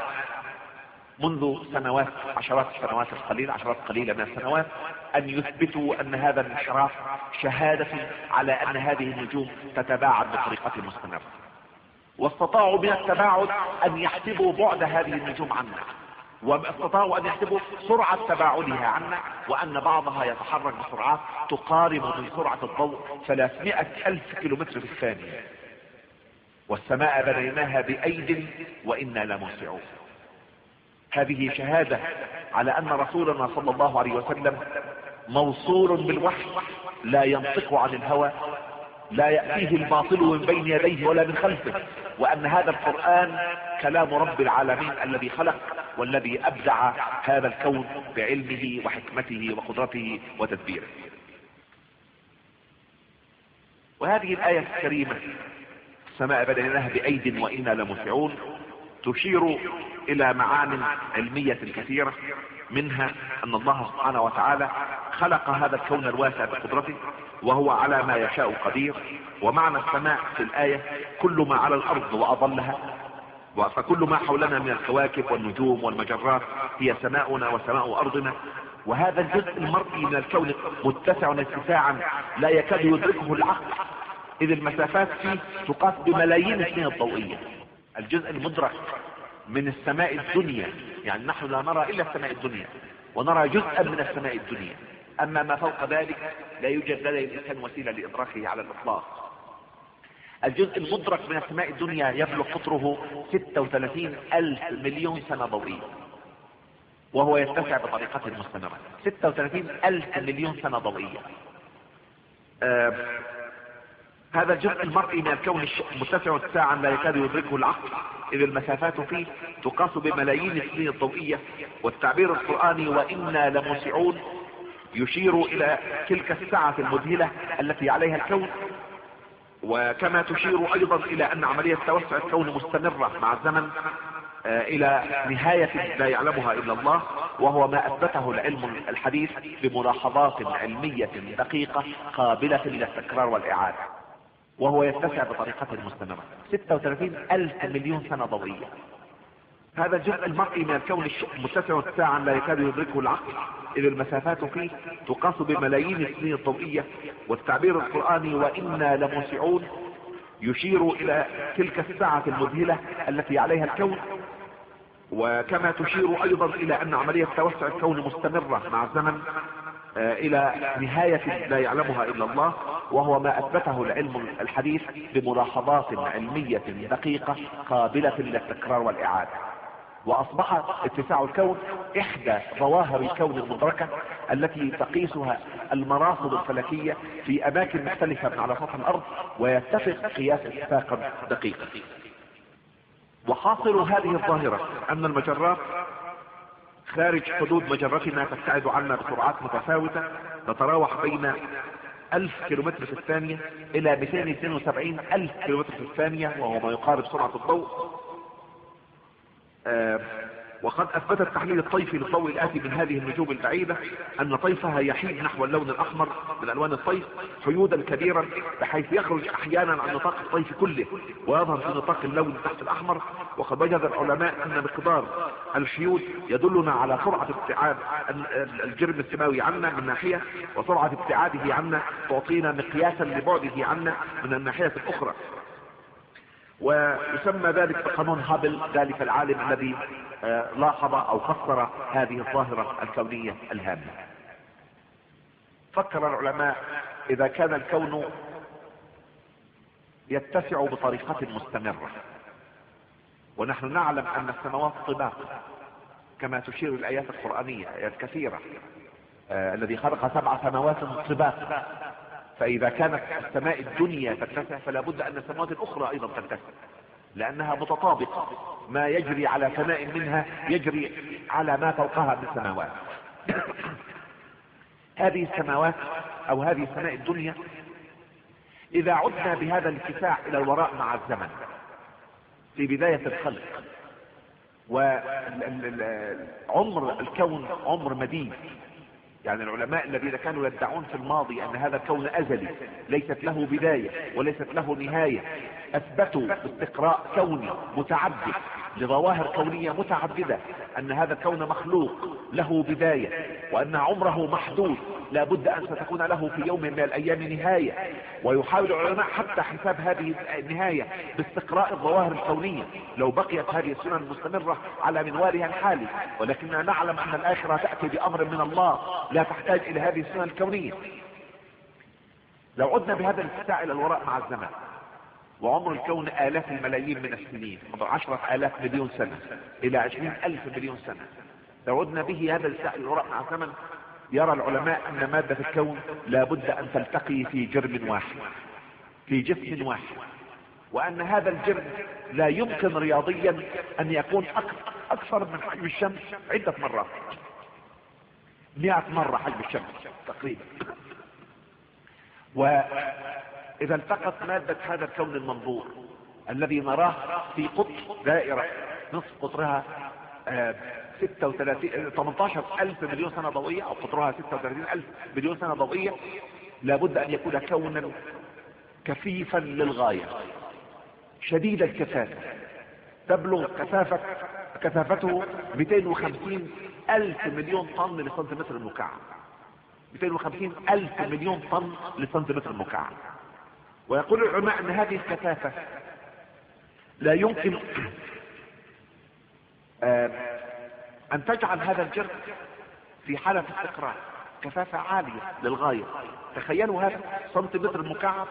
منذ سنوات عشرات السنوات القليلة عشرات قليلة من السنوات ان يثبتوا ان هذا الانحراف شهادة على ان هذه النجوم تتباعد بطريقة مستمرة. واستطاعوا من التباعد ان يحسبوا بعد هذه النجوم عنا، واستطاعوا ان يحسبوا سرعة تباعدها عنا، وان بعضها يتحرك بسرعات تقارب من سرعة الضوء ثلاثمائة الف كيلومتر في الثانية. والسماء بنيناها بأيد وإنا لموسعون. هذه شهادة على ان رسولنا صلى الله عليه وسلم موصول بالوحي، لا ينطق عن الهوى، لا يأتيه الباطل من بين يديه ولا من خلفه، وان هذا القرآن كلام رب العالمين الذي خلق والذي ابدع هذا الكون بعلمه وحكمته وقدرته وتدبيره. وهذه الآية الكريمة السماء بنيناها بأيد وإنا لموسعون تشير الى معان علمية كثيرة، منها ان الله سبحانه وتعالى خلق هذا الكون الواسع بقدرته وهو على ما يشاء قدير. ومعنى السماء في الآية كل ما على الارض واظلها، فكل ما حولنا من الكواكب والنجوم والمجرات هي سماؤنا وسماء ارضنا. وهذا الجزء المرئي من الكون متسع اتساعا لا يكاد يدركه العقل، اذ المسافات فيه تقاس بملايين السنين الضوئية. الجزء المدرك من السماء الدنيا، يعني نحن لا نرى الا السماء الدنيا ونرى جزءا من السماء الدنيا، اما ما فوق ذلك لا يوجد لدى الانسان وسيلة لادراكه على الاطلاق. الجزء المدرك من السماء الدنيا يبلغ قطره ستة وثلاثين الف مليون سنة ضوئية، وهو يتسع بطريقة مستمرة. ستة وثلاثين الف مليون سنة ضوئية. آه هذا الجزء المرئي من الكون متسع اتساعا لا يكاد يدركه العقل، اذ المسافات فيه تقاس بملايين السنين الضوئية. والتعبير القرآني وإنا لموسعون يشير الى تلك السعة المذهلة التي عليها الكون، وكما تشير ايضا الى ان عملية توسع الكون مستمرة مع الزمن الى نهاية لا يعلمها الا الله، وهو ما اثبته العلم الحديث بملاحظات علمية دقيقة قابلة للتكرار والاعادة، وهو يتسع بطريقة مستمرة. ستة وثلاثين الف مليون سنة ضوئية. هذا الجزء المرئي من الكون متسع اتساعا لا يكاد يدركه العقل، اذ المسافات فيه تقاس بملايين السنين الضوئية. والتعبير القرآني وإنا لموسعون يشير الى تلك السعة المذهلة التي عليها الكون، وكما تشير ايضا الى ان عملية توسع الكون مستمرة مع الزمن الى نهاية لا يعلمها الا الله، وهو ما اثبته العلم الحديث بملاحظات علمية دقيقة قابلة للتكرار والاعادة. واصبح اتساع الكون احدى ظواهر الكون المدركة التي تقيسها المراصد الفلكية في اماكن مختلفة من على سطح الارض، ويتفق قياس اتفاقا دقيقا. وحاصل هذه الظاهرة ان المجرات خارج حدود مجرتنا تبتعد عنا بسرعات متفاوتة تتراوح بين ألف كيلومتر في الثانية الى مئتين واثنين وسبعين ألف كيلومتر في الثانية، وهو ما يقارب سرعة الضوء. آه وقد اثبت التحليل الطيفي للضوء الاتي من هذه النجوم البعيدة ان طيفها يحيد نحو اللون الاحمر من الوان الطيف حيودا كبيرا، بحيث يخرج احيانا عن نطاق الطيف كله ويظهر في نطاق اللون تحت الاحمر. وقد وجد العلماء ان مقدار الحيود يدلنا على سرعة ابتعاد الجرم السماوي عنا من ناحية، وسرعة ابتعاده عنا تعطينا مقياسا لبعده عنا من الناحية الاخرى. ويسمى ذلك بقانون هابل، ذلك العالم الذي لاحظ او فسر هذه الظاهرة الكونية الهامة. فكر العلماء اذا كان الكون يتسع بطريقة مستمرة، ونحن نعلم ان السماوات طباق كما تشير الايات القرآنية ايات كثيرة، آه الذي خلق سبع سماوات طباق، فاذا كانت السماء الدنيا تتسع فلا بد ان السماوات الاخرى ايضا تتسع، لانها متطابقة، ما يجري على سماء منها يجري على ما فوقها من السماوات. هذه السماوات او هذه السماء الدنيا اذا عدنا بهذا الاتساع الى الوراء مع الزمن في بداية الخلق، وعمر الكون عمر مديد، يعني العلماء الذين كانوا يدعون في الماضي ان هذا الكون ازلي ليست له بداية وليست له نهاية، اثبتوا باستقراء كوني متعدد لظواهر كونية متعددة ان هذا الكون مخلوق له بداية، وان عمره محدود لا بد ان ستكون له في يوم من الايام نهاية، ويحاول العلماء حتى حساب هذه النهاية باستقراء الظواهر الكونية لو بقيت هذه السنن المستمرة على منوالها الحالي، ولكننا نعلم ان الاخرة تأتي بامر من الله لا تحتاج الى هذه السنن الكونية. لو عدنا بهذا الاتساع الى الوراء مع الزمان، وعمر الكون آلاف الملايين من السنين، عشرة آلاف مليون سنة إلى عشرين ألف مليون سنة، لو عدنا به هذا الاتساع الى الوراء مع الزمن، يرى العلماء أن مادة الكون لابد أن تلتقي في جرم واحد، في جسم واحد، وأن هذا الجرم لا يمكن رياضيا أن يكون أكثر من حجم الشمس عدة مرات، مئة مرة حجم الشمس تقريبا. وإذا التقت مادة هذا الكون المنظور الذي نراه في قطر دائرة نصف قطرها ستة وثلاثين ثمانية عشر ألف مليون سنة ضوئية، أو قطرها ستة وثلاثين ألف مليون سنة ضوئية، لابد أن يكون كونا كثيفا للغاية، شديد الكثافة، تبلغ كثافة كثافته مئتين وخمسين ألف مليون طن لسنتيمتر المكعب، مئتين وخمسين ألف مليون طن لسنتيمتر المكعب. ويقول العلماء أن هذه الكثافة لا يمكن آه أن تجعل هذا الجرم في حالة استقرار، كثافة عالية للغاية. تخيلوا هذا سنتيمتر مكعب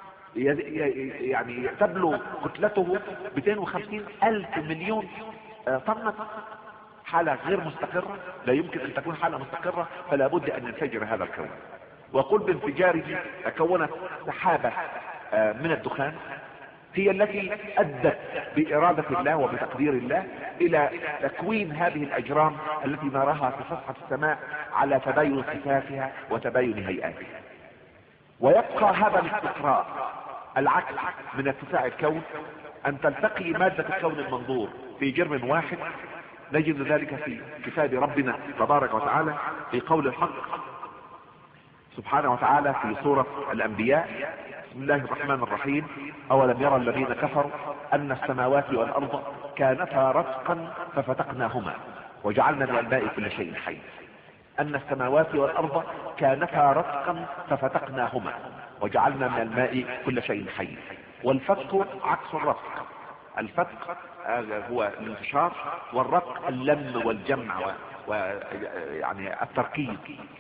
يعني تبلغ كتلته مئتين وخمسين ألف مليون طن، حالة غير مستقرة، لا يمكن أن تكون حالة مستقرة، فلا بد أن ينفجر هذا الكون. وقل بانفجاره تكونت سحابة من الدخان هي التي أدت بإرادة الله وبتقدير الله إلى تكوين هذه الأجرام التي نراها في سطح السماء على تباين صفاتها وتباين هيئاتها. ويبقى هذا الاستقراء العكس من اتساع الكون، أن تلتقي مادة الكون المنظور في جرم واحد. نجد ذلك في كتاب ربنا تبارك وتعالى في قول الحق سبحانه وتعالى في سورة الأنبياء: بسم الله الرحمن الرحيم: أولم يرى الذين كفروا أن السماوات والأرض كانتا رتقا ففتقناهما وجعلنا من الماء كل شيء حي. أن السماوات والأرض كانتا رتقا ففتقناهما وجعلنا من الماء كل شيء حي. والفتق عكس الرتق، الفتق هو الانتشار، والرتق اللم والجمع ويعني التركيب.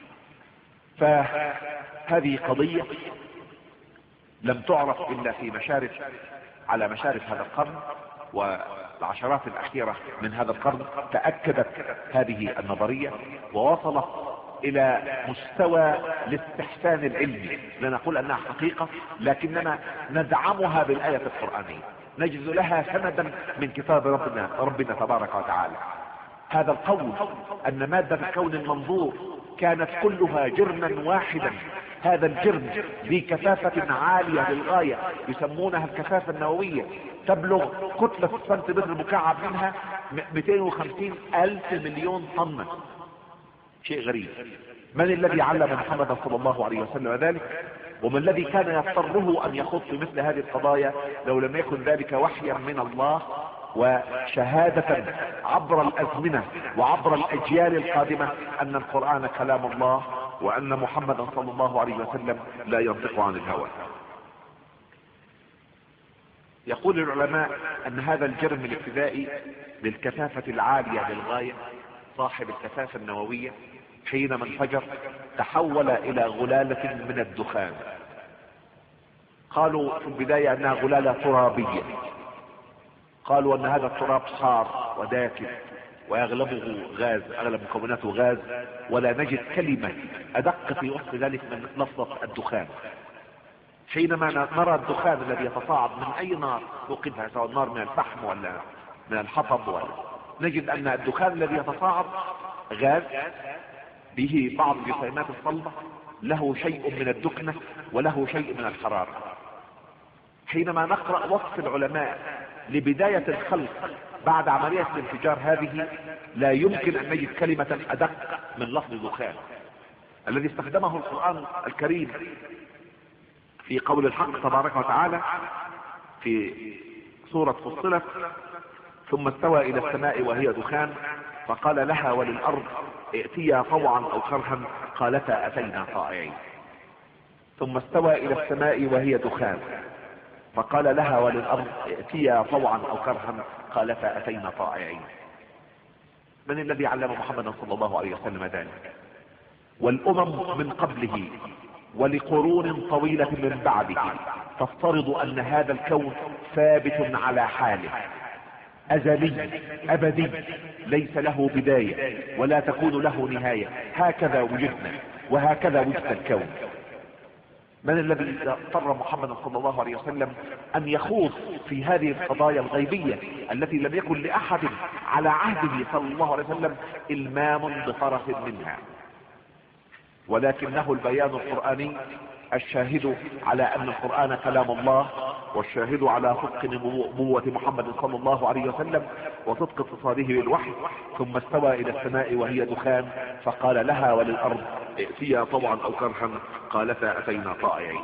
فهذه قضية لم تعرف إلا في مشارف على مشارف هذا القرن، والعشرات الأخيرة من هذا القرن تأكدت هذه النظرية ووصلت إلى مستوى الاستحسان العلمي. لا نقول أنها حقيقة، لكننا ندعمها بالآية القرآنية، نجد لها سندا من كتاب ربنا ربنا تبارك وتعالى. هذا القول أن مادة الكون المنظور كانت كلها جرما واحدا، هذا الجرم ذي كثافة عالية للغاية يسمونها الكثافة النووية، تبلغ كتلة السنتيمتر المكعب منها مئتين وخمسين ألف مليون طن. شيء غريب. من الذي علم محمد صلى الله عليه وسلم ذلك؟ ومن الذي كان يضطره أن يخوض في مثل هذه القضايا لو لم يكن ذلك وحيا من الله وشهادة عبر الأزمنة وعبر الأجيال القادمة أن القرآن كلام الله وأن محمدا صلى الله عليه وسلم لا ينطق عن الهوى. يقول العلماء أن هذا الجرم الابتدائي للكثافة العالية للغاية صاحب الكثافة النووية حينما انفجر تحول إلى غلالة من الدخان. قالوا في البداية أنها غلالة ترابية، قالوا أن هذا التراب حار وداكن وأغلبه غاز، أغلب مكوناته غاز، ولا نجد كلمة أدق في وصف ذلك من لفظة الدخان. حينما نرى الدخان الذي يتصاعد من أي نار توقدها، سواء نار من الفحم ولا من الحطب، ولا نجد أن الدخان الذي يتصاعد غاز به بعض الجسيمات الصلبة، له شيء من الدكنة وله شيء من الحرارة. حينما نقرأ وصف العلماء لبداية الخلق بعد عملية الانفجار هذه لا يمكن أن نجد كلمة أدق من لفظ دخان الذي استخدمه القرآن الكريم في قول الحق تبارك وتعالى في سورة فصلت: ثم استوى إلى السماء وهي دخان فقال لها وللأرض ائتيا طوعا أو كرها قالتا أتينا طائعين. ثم استوى الى السماء وهي دخان فقال لها وللارض ائتيا طوعا او كرها قالتا اتينا طائعين. من الذي علم محمدا صلى الله عليه وسلم ذلك؟ والامم من قبله ولقرون طويلة من بعده تفترض ان هذا الكون ثابت على حاله، ازلي ابدي، ليس له بداية ولا تكون له نهاية. هكذا وجدنا وهكذا وجد الكون. من الذي اضطر محمد صلى الله عليه وسلم ان يخوض في هذه القضايا الغيبية التي لم يكن لاحد على عهده صلى الله عليه وسلم المام بطرف منها؟ ولكنه البيان القرآني الشاهد على ان القرآن كلام الله، والشاهد على صدق نبوة محمد صلى الله عليه وسلم وصدق اتصاله بالوحي. ثم استوى الى السماء وهي دخان فقال لها وللارض ائتيا طوعا او كرها قالتا اتينا طائعين.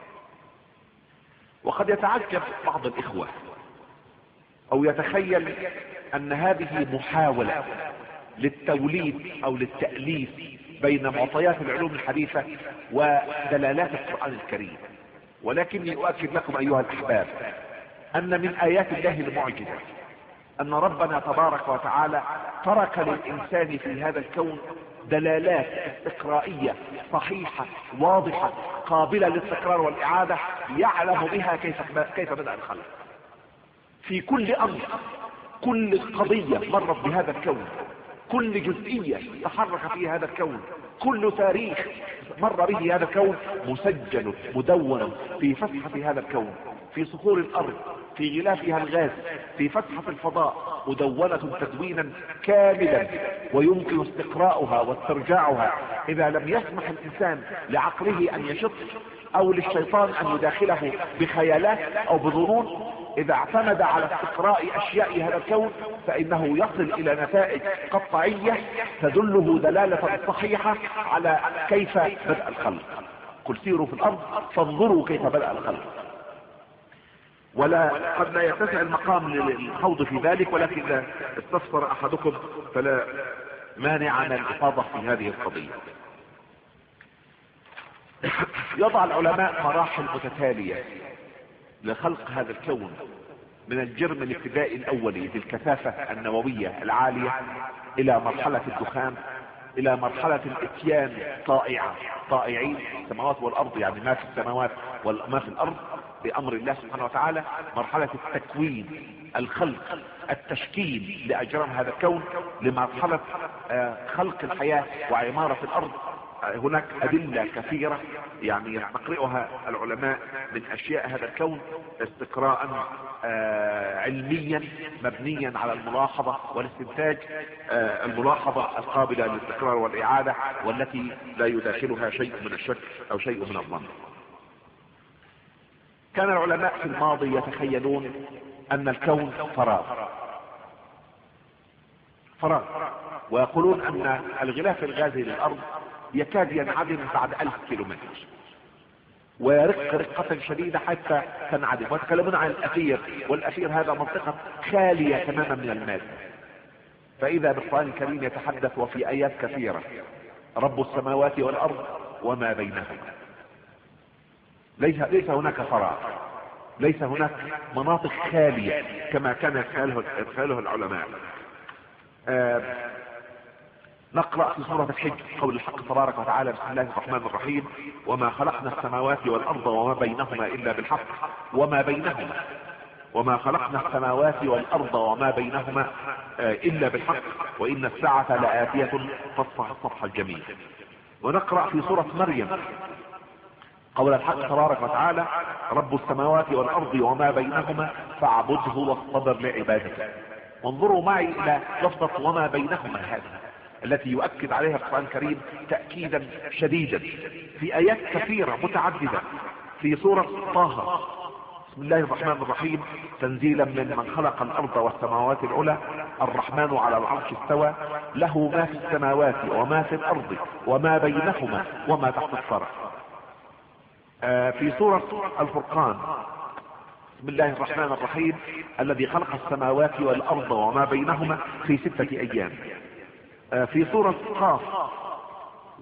وقد يتعجب بعض الاخوة او يتخيل ان هذه محاولة للتوليد او للتأليف بين معطيات العلوم الحديثة ودلالات القرآن الكريم. ولكني أؤكد لكم أيها الأحباب أن من آيات الله المعجزة أن ربنا تبارك وتعالى ترك للإنسان في هذا الكون دلالات استقرائية صحيحة واضحة قابلة للتكرار والإعادة يعلم بها كيف كيف بدأ الخلق. في كل أمر، كل قضية مرت بهذا الكون، كل جزئية تحرك فيها هذا الكون، كل تاريخ مر به هذا الكون مسجل مدون في فتحة هذا الكون، في صخور الأرض، في غلافها الغاز، في فتحة الفضاء، مدونة تدوينا كاملا ويمكن استقراؤها واسترجاعها إذا لم يسمح الإنسان لعقله أن يشط أو للشيطان أن يداخله بخيالات أو بظنون. إذا اعتمد على استقراء أشياء هذا الكون فإنه يصل إلى نتائج قطعية تدله دلالة صحيحة على كيف بدأ الخلق. قل سيروا في الأرض فانظروا كيف بدأ الخلق. ولا قد لا يتسع المقام للخوض في ذلك، ولكن إذا استفسر أحدكم فلا مانع من الإفاضة في هذه القضية. يضع العلماء مراحل متتالية لخلق هذا الكون، من الجرم الابتدائي الاولي بالكثافة النووية العالية الى مرحلة الدخان، الى مرحلة الاتيان طائعة طائعين السماوات والارض، يعني ما في السماوات وما في الارض بامر الله سبحانه وتعالى، مرحلة التكوين الخلق التشكيل لاجرام هذا الكون، لمرحلة خلق الحياة وعمارة الارض. هناك أدلة كثيرة يعني يستقرئها العلماء من أشياء هذا الكون استقراء آه علميا مبنيا على الملاحظة والاستنتاج، آه الملاحظة القابلة للاستقرار والإعادة والتي لا يداخلها شيء من الشك أو شيء من الظن. كان العلماء في الماضي يتخيلون أن الكون فراغ فراغ ويقولون أن الغلاف الغازي للأرض يكاد ينعدم بعد ألف كيلومتر ويرق رقة شديدة حتى تنعدم. ويتكلمون عن الأثير، والأثير هذا منطقة خالية تماما من المادة. فإذا بالقرآن الكريم يتحدث وفي آيات كثيرة رب السماوات والأرض وما بينهما. ليس, ليس هناك فراغ، ليس هناك مناطق خالية كما كان يتخيله العلماء. آه نقرأ في سورة الحج قول الحق تبارك وتعالى بسم الله الرحمن الرحيم وما خلقنا السماوات والأرض وما بينهما إلا بالحق وما بينهما وما خلقنا السماوات والأرض وما بينهما إلا بالحق وإن الساعة لآتية فاصفح الصفح الجميل. ونقرأ في سورة مريم قول الحق تبارك وتعالى رب السماوات والأرض وما بينهما فاعبده واصطبر لعبادته. وانظروا معي إلى لفظة وما بينهما هذه التي يؤكد عليها القرآن الكريم تأكيدا شديدا في آيات كثيرة متعددة. في سورة طه بسم الله الرحمن الرحيم تنزيلا من من خلق الأرض والسماوات العلى الرحمن على العرش استوى له ما في السماوات وما في الأرض وما بينهما وما تحت الثرى. آه في سورة الفرقان بسم الله الرحمن الرحيم الذي خلق السماوات والأرض وما بينهما في ستة أيام. في سورة قاف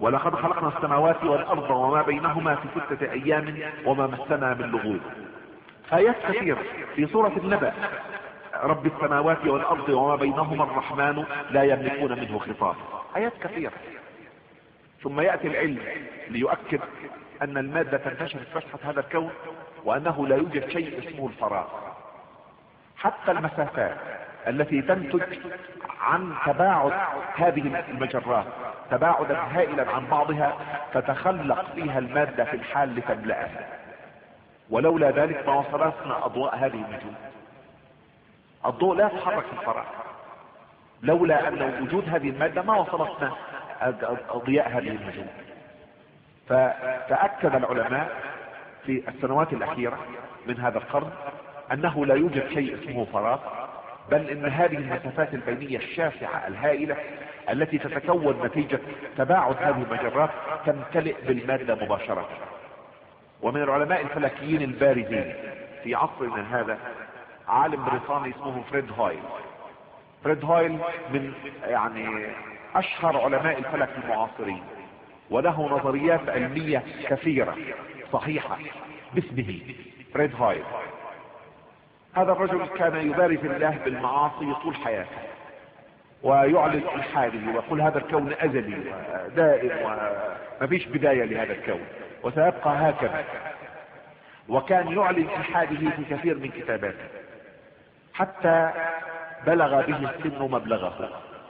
ولقد خلقنا السماوات والارض وما بينهما في ستة ايام وما مسنا من لغوب. ايات كثيرة في سورة النبأ، رب السماوات والارض وما بينهما الرحمن لا يملكون منه خطاب، ايات كثيرة. ثم يأتي العلم ليؤكد ان المادة تنتشر في مساحة هذا الكون، وانه لا يوجد شيء اسمه الفراغ. حتى المسافات التي تنتج عن تباعد هذه المجرات تباعدا هائلا عن بعضها تتخلق فيها المادة في الحال لتملأها، ولولا ذلك ما وصلتنا اضواء هذه النجوم. الضوء لا يتحرك في الفراغ، لولا ان وجود هذه المادة ما وصلتنا ضياء هذه النجوم. فتأكد العلماء في السنوات الاخيرة من هذا القرن انه لا يوجد شيء اسمه فراغ، بل ان هذه المسافات البينية الشاسعة الهائلة التي تتكون نتيجة تباعد هذه المجرات تمتلئ بالمادة مباشرة. ومن العلماء الفلكيين البارزين في عصرنا هذا عالم بريطاني اسمه فريد هويل. فريد هويل من يعني اشهر علماء الفلك المعاصرين، وله نظريات علمية كثيرة صحيحة باسمه فريد هويل. هذا الرجل كان يبارز الله بالمعاصي طول حياته، ويعلن الحاله ويقول هذا الكون ازلي ودائم وما فيش بداية لهذا الكون وسيبقى هكذا. وكان يعلن الحاله في كثير من كتاباته حتى بلغ به السن مبلغه،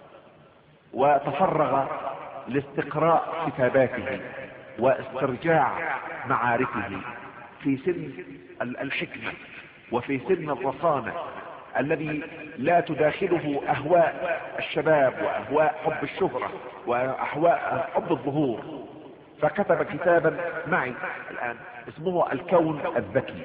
وتفرغ لاستقراء كتاباته واسترجاع معارفه في سن الحكمة وفي سن الرصانة الذي لا تداخله اهواء الشباب واهواء حب الشهرة واهواء حب الظهور. فكتب كتابا معي الان اسمه الكون الذكي.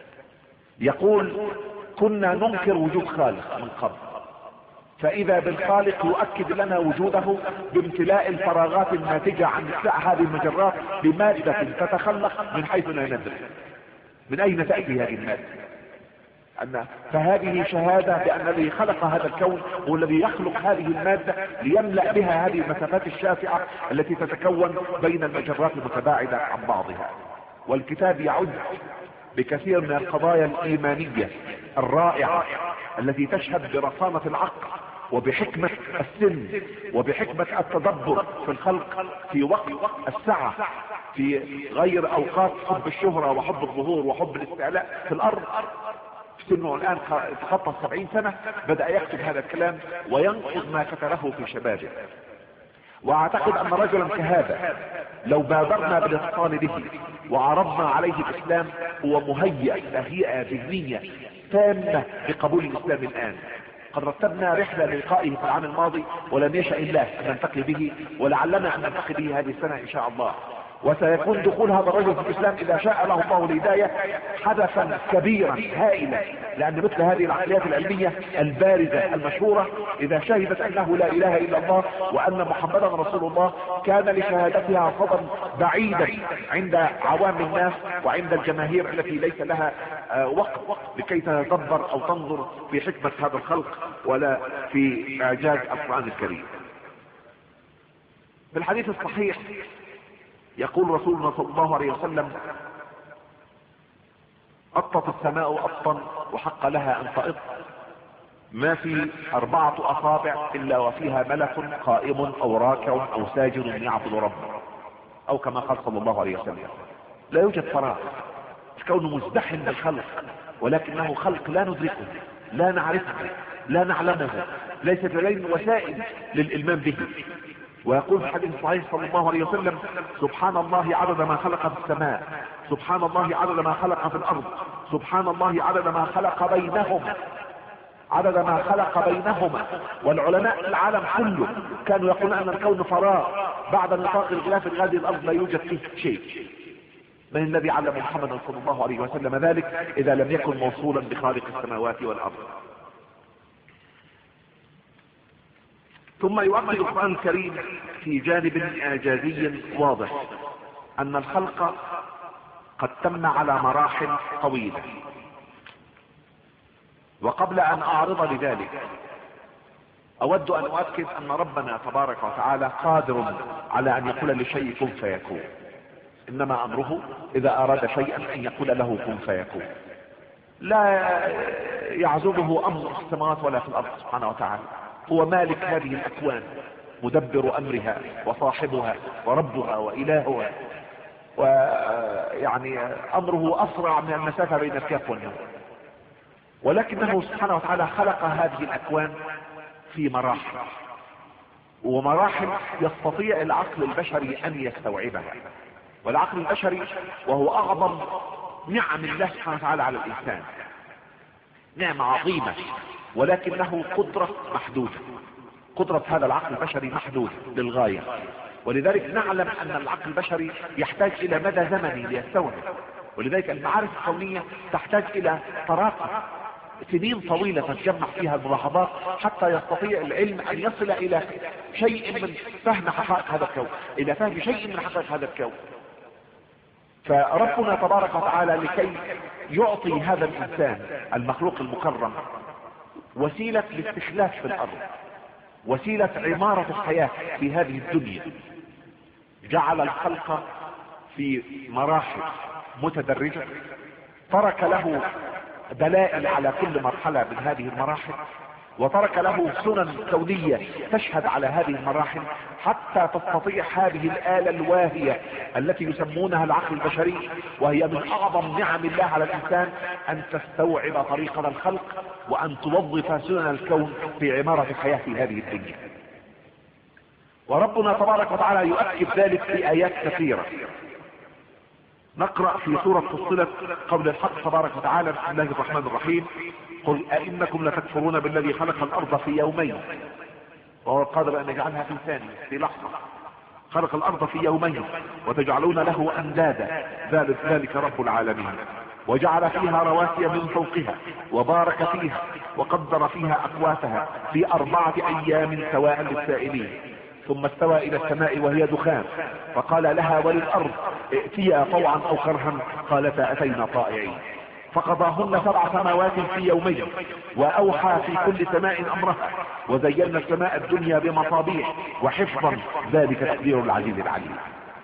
يقول كنا ننكر وجود خالق من قبل، فاذا بالخالق يؤكد لنا وجوده بامتلاء الفراغات الناتجة عن امتلاء هذه المجرات بمادة تتخلق من حيث لا ندري من اين تأتي هذه المادة. أن فهذه شهادة بأن الذي خلق هذا الكون هو الذي يخلق هذه المادة ليملأ بها هذه المسافات الشاسعة التي تتكون بين المجرات المتباعدة عن بعضها. والكتاب يعد بكثير من القضايا الإيمانية الرائعة التي تشهد برصانة العقل وبحكمة السن وبحكمة التدبر في الخلق في وقت السعة، في غير أوقات حب الشهرة وحب الظهور وحب الاستعلاء في الأرض. سنه الآن تخطى السبعين سنة بدأ يكتب هذا الكلام وينقض ما كتبه في شبابه. واعتقد ان رجلا كهذا لو بادرنا بالاتصال به وعرضنا عليه الاسلام هو مهيئ تهيئة ذهنية تامة لقبول الاسلام الان. قد رتبنا رحلة للقائه في العام الماضي ولم يشاء الله ان نلتقي به، ولعلنا ان نلتقي به هذه السنة ان شاء الله. وسيكون دخول هذا الرجل في الاسلام اذا شاء له الله الهداية حدثا كبيرا هائلا، لان مثل هذه العقليات العلمية البارزة المشهورة اذا شهدت انه لا اله الا الله وان محمدا رسول الله كان لشهادتها صدى بعيدا عند عوام الناس وعند الجماهير التي ليس لها وقت لكي تتدبر او تنظر في حكمة هذا الخلق ولا في اعجاز القرآن الكريم. في الحديث الصحيح يقول رسولنا صلى الله عليه وسلم: أطت السماء أطا وحق لها أن تأط، ما في أربعة أصابع إلا وفيها ملك قائم أو راكع أو ساجد يعبد ربه، أو كما قال صلى الله عليه وسلم. لا يوجد فراغ، الكون مزدحم بالخلق، ولكنه خلق لا ندركه، لا نعرفه، لا نعلمه، ليست لدينا وسائل للإلمام به. ويقول في الحديث الصحيح صلى الله عليه وسلم: سبحان الله عدد ما خلق في السماء، سبحان الله عدد ما خلق في الأرض، سبحان الله عدد ما خلق بينهما، عدد ما خلق بينهما. والعلماء العالم كله كانوا يقولون أن الكون فراغ بعد نطاق الغلاف الغادي الأرض لا يوجد فيه شيء. من الذي علم محمد صلى الله عليه وسلم ذلك إذا لم يكن موصولا بخالق السماوات والأرض؟ ثم يؤكد القرآن الكريم في جانب إعجازي واضح أن الخلق قد تم على مراحل طويلة. وقبل أن أعرض لذلك اود ان اؤكد ان ربنا تبارك وتعالى قادر على ان يقول لشيء كن فيكون، انما امره اذا اراد شيئا ان يقول له كن فيكون. لا يعزبه امر في السماوات ولا في الارض سبحانه وتعالى، هو مالك هذه الاكوان، مدبر امرها وصاحبها وربها والهها، ويعني امره اسرع من المسافة بين الكاف والنون. ولكنه سبحانه وتعالى خلق هذه الاكوان في مراحل، ومراحل يستطيع العقل البشري ان يستوعبها. والعقل البشري وهو اعظم نعم الله سبحانه وتعالى على الانسان، نعمة عظيمة، ولكنه قدرة محدودة. قدرة هذا العقل البشري محدودة للغاية، ولذلك نعلم ان العقل البشري يحتاج الى مدى زمني ليستوعب. ولذلك المعارف الكونية تحتاج الى تراكم سنين طويلة تتجمع فيها الملاحظات حتى يستطيع العلم ان يصل الى شيء من فهم حقائق هذا الكون، الى فهم شيء من حقائق هذا الكون. فربنا تبارك وتعالى لكي يعطي هذا الانسان المخلوق المكرم وسيلة لاستخلاف في الارض، وسيلة عمارة الحياة في هذه الدنيا، جعل الخلق في مراحل متدرجة، ترك له دلائل على كل مرحلة من هذه المراحل، وترك له سنن كونية تشهد على هذه المراحل حتى تستطيع هذه الآلة الواهية التي يسمونها العقل البشري، وهي من أعظم نعم الله على الإنسان، أن تستوعب طريقة الخلق وأن توظف سنن الكون في عمارة الحياة في هذه الدنيا. وربنا تبارك وتعالى يؤكد ذلك في آيات كثيرة. نقرأ في سورة فصلت قول الحق تبارك وتعالى: بسم الله الرحمن الرحيم: قل أئنكم لتكفرون بالذي خلق الأرض في يومين وهو قادر أن يجعلها في ثانية في لحظة. خلق الأرض في يومين وتجعلون له أندادا ذلك, ذلك رب العالمين. وجعل فيها رواسي من فوقها وبارك فيها وقدر فيها أقواتها في أربعة أيام سواء للسائلين، ثم استوى إلى السماء وهي دخان فقال لها وللأرض ائتيا طوعا أو كرها قالتا أتينا طائعين. فقضاهن سبع سماوات في يومين وأوحى في كل سماء أمرها وزينا السماء الدنيا بمصابيح وحفظا ذلك تقدير العزيز العليم.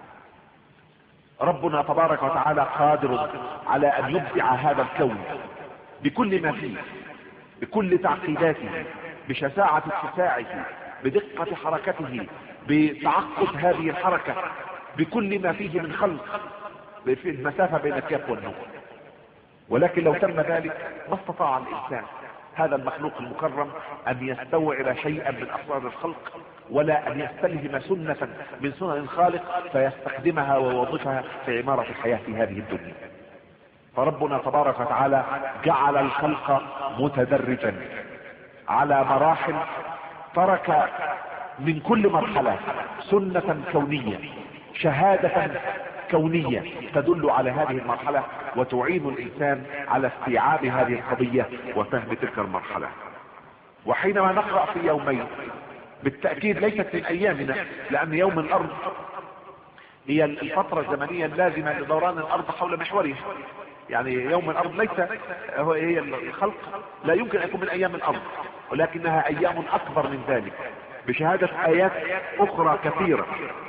ربنا تبارك وتعالى قادر على أن يبدع هذا الكون بكل ما فيه، بكل تعقيداته، بشساعة اتساعه، بدقة حركته، بتعقد هذه الحركة، بكل ما فيه من خلق في المسافة بين الكاف والنون. ولكن لو تم ذلك ما استطاع الإنسان هذا المخلوق المكرم أن يستوعب شيئا من أسرار الخلق، ولا أن يستلهم سنة من سنن الخالق فيستخدمها ويوظفها في عمارة الحياة في هذه الدنيا. فربنا تبارك وتعالى جعل الخلق متدرجا على مراحل، ترك من كل مرحلة سنة كونية، شهادة كونية تدل على هذه المرحلة وتعين الإنسان على استيعاب هذه القضية وفهم تلك المرحلة. وحينما نقرأ في يومين بالتأكيد ليست من أيامنا، لأن يوم الأرض هي الفترة الزمنية اللازمة لدوران الأرض حول محورها. يعني يوم الأرض ليس هي الخلق، لا يمكن أن يكون من أيام الأرض، ولكنها أيام أكبر من ذلك بشهادة آيات أخرى كثيرة.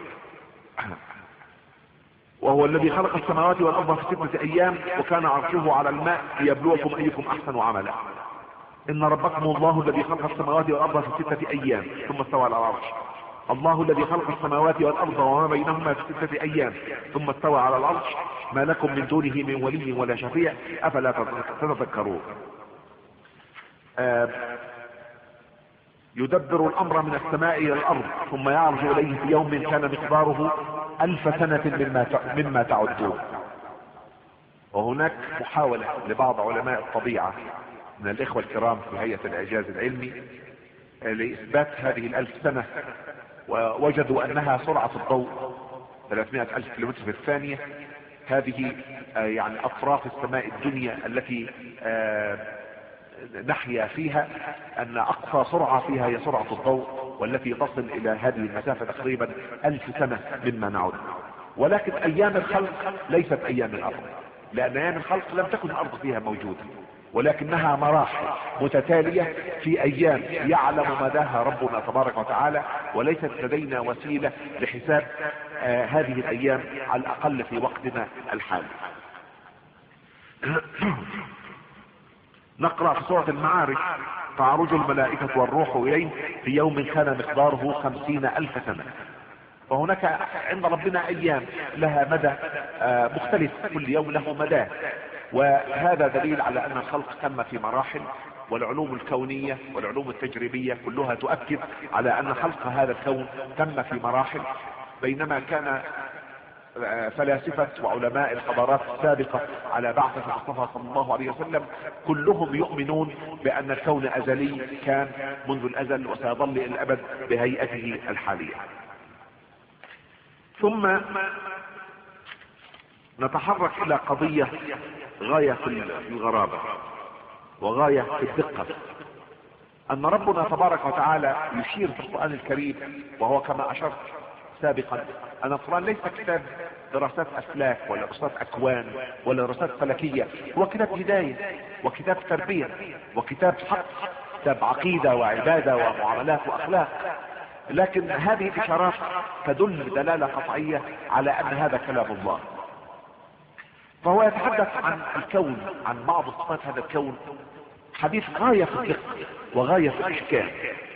وهو الذي خلق السماوات والأرض في ستة أيام وكان عرشه على الماء ليبلوكم أيكم أحسن عملا. إن ربكم الله الذي خلق السماوات والأرض في ستة أيام ثم استوى على العرش. الله الذي خلق السماوات والأرض وما بينهما في ستة أيام ثم استوى على العرش. ما لكم من دونه من ولي ولا شفيع أفلا تتذكرون. آه يدبر الأمر من السماء إلى الأرض ثم يعرج إليه في يوم كان مقداره ألف سنة مما مما تعدون. وهناك محاولة لبعض علماء الطبيعة من الإخوة الكرام في هيئة الإعجاز العلمي لإثبات هذه الألف سنة، ووجدوا أنها سرعة الضوء ثلاثمائة ألف كيلومتر في الثانية. هذه يعني أطراف السماء الدنيا التي نحيا فيها، أن أقصى سرعة فيها هي سرعة الضوء، والتي تصل إلى هذه المسافة تقريبا ألف سنة مما نعد. ولكن أيام الخلق ليست أيام الأرض، لأن أيام الخلق لم تكن الأرض فيها موجودة. ولكنها مراحل متتالية في ايام يعلم مداها ربنا تبارك وتعالى، وليست لدينا وسيلة لحساب آه هذه الايام على الاقل في وقتنا الحالي. نقرأ في سورة المعارج: تعرج الملائكة والروح اليه في يوم كان مقداره خمسين الف سنة. فهناك عند ربنا ايام لها مدى آه مختلف، كل يوم له مدى، وهذا دليل على ان الخلق تم في مراحل، والعلوم الكونية والعلوم التجريبية كلها تؤكد على ان خلق هذا الكون تم في مراحل. بينما كان فلاسفة وعلماء الحضارات السابقة على بعثة المصطفى صلى الله عليه وسلم كلهم يؤمنون بان الكون ازلي، كان منذ الازل وسيظل الى الابد بهيئته الحالية. ثم نتحرك الى قضية غاية في الغرابة وغاية في الدقة، ان ربنا تبارك وتعالى يشير في القرآن الكريم، وهو كما اشرت سابقا ان القرآن ليس كتاب دراسات افلاك ولا دراسات اكوان ولا دراسات فلكية، هو كتاب هداية وكتاب تربية وكتاب حق، كتاب عقيدة وعبادة ومعاملات واخلاق. لكن هذه الاشارات تدل دلالة قطعية على ان هذا كلام الله. فهو يتحدث عن الكون، عن بعض صفات هذا الكون، حديث غاية في الدقة وغاية في الإحكام.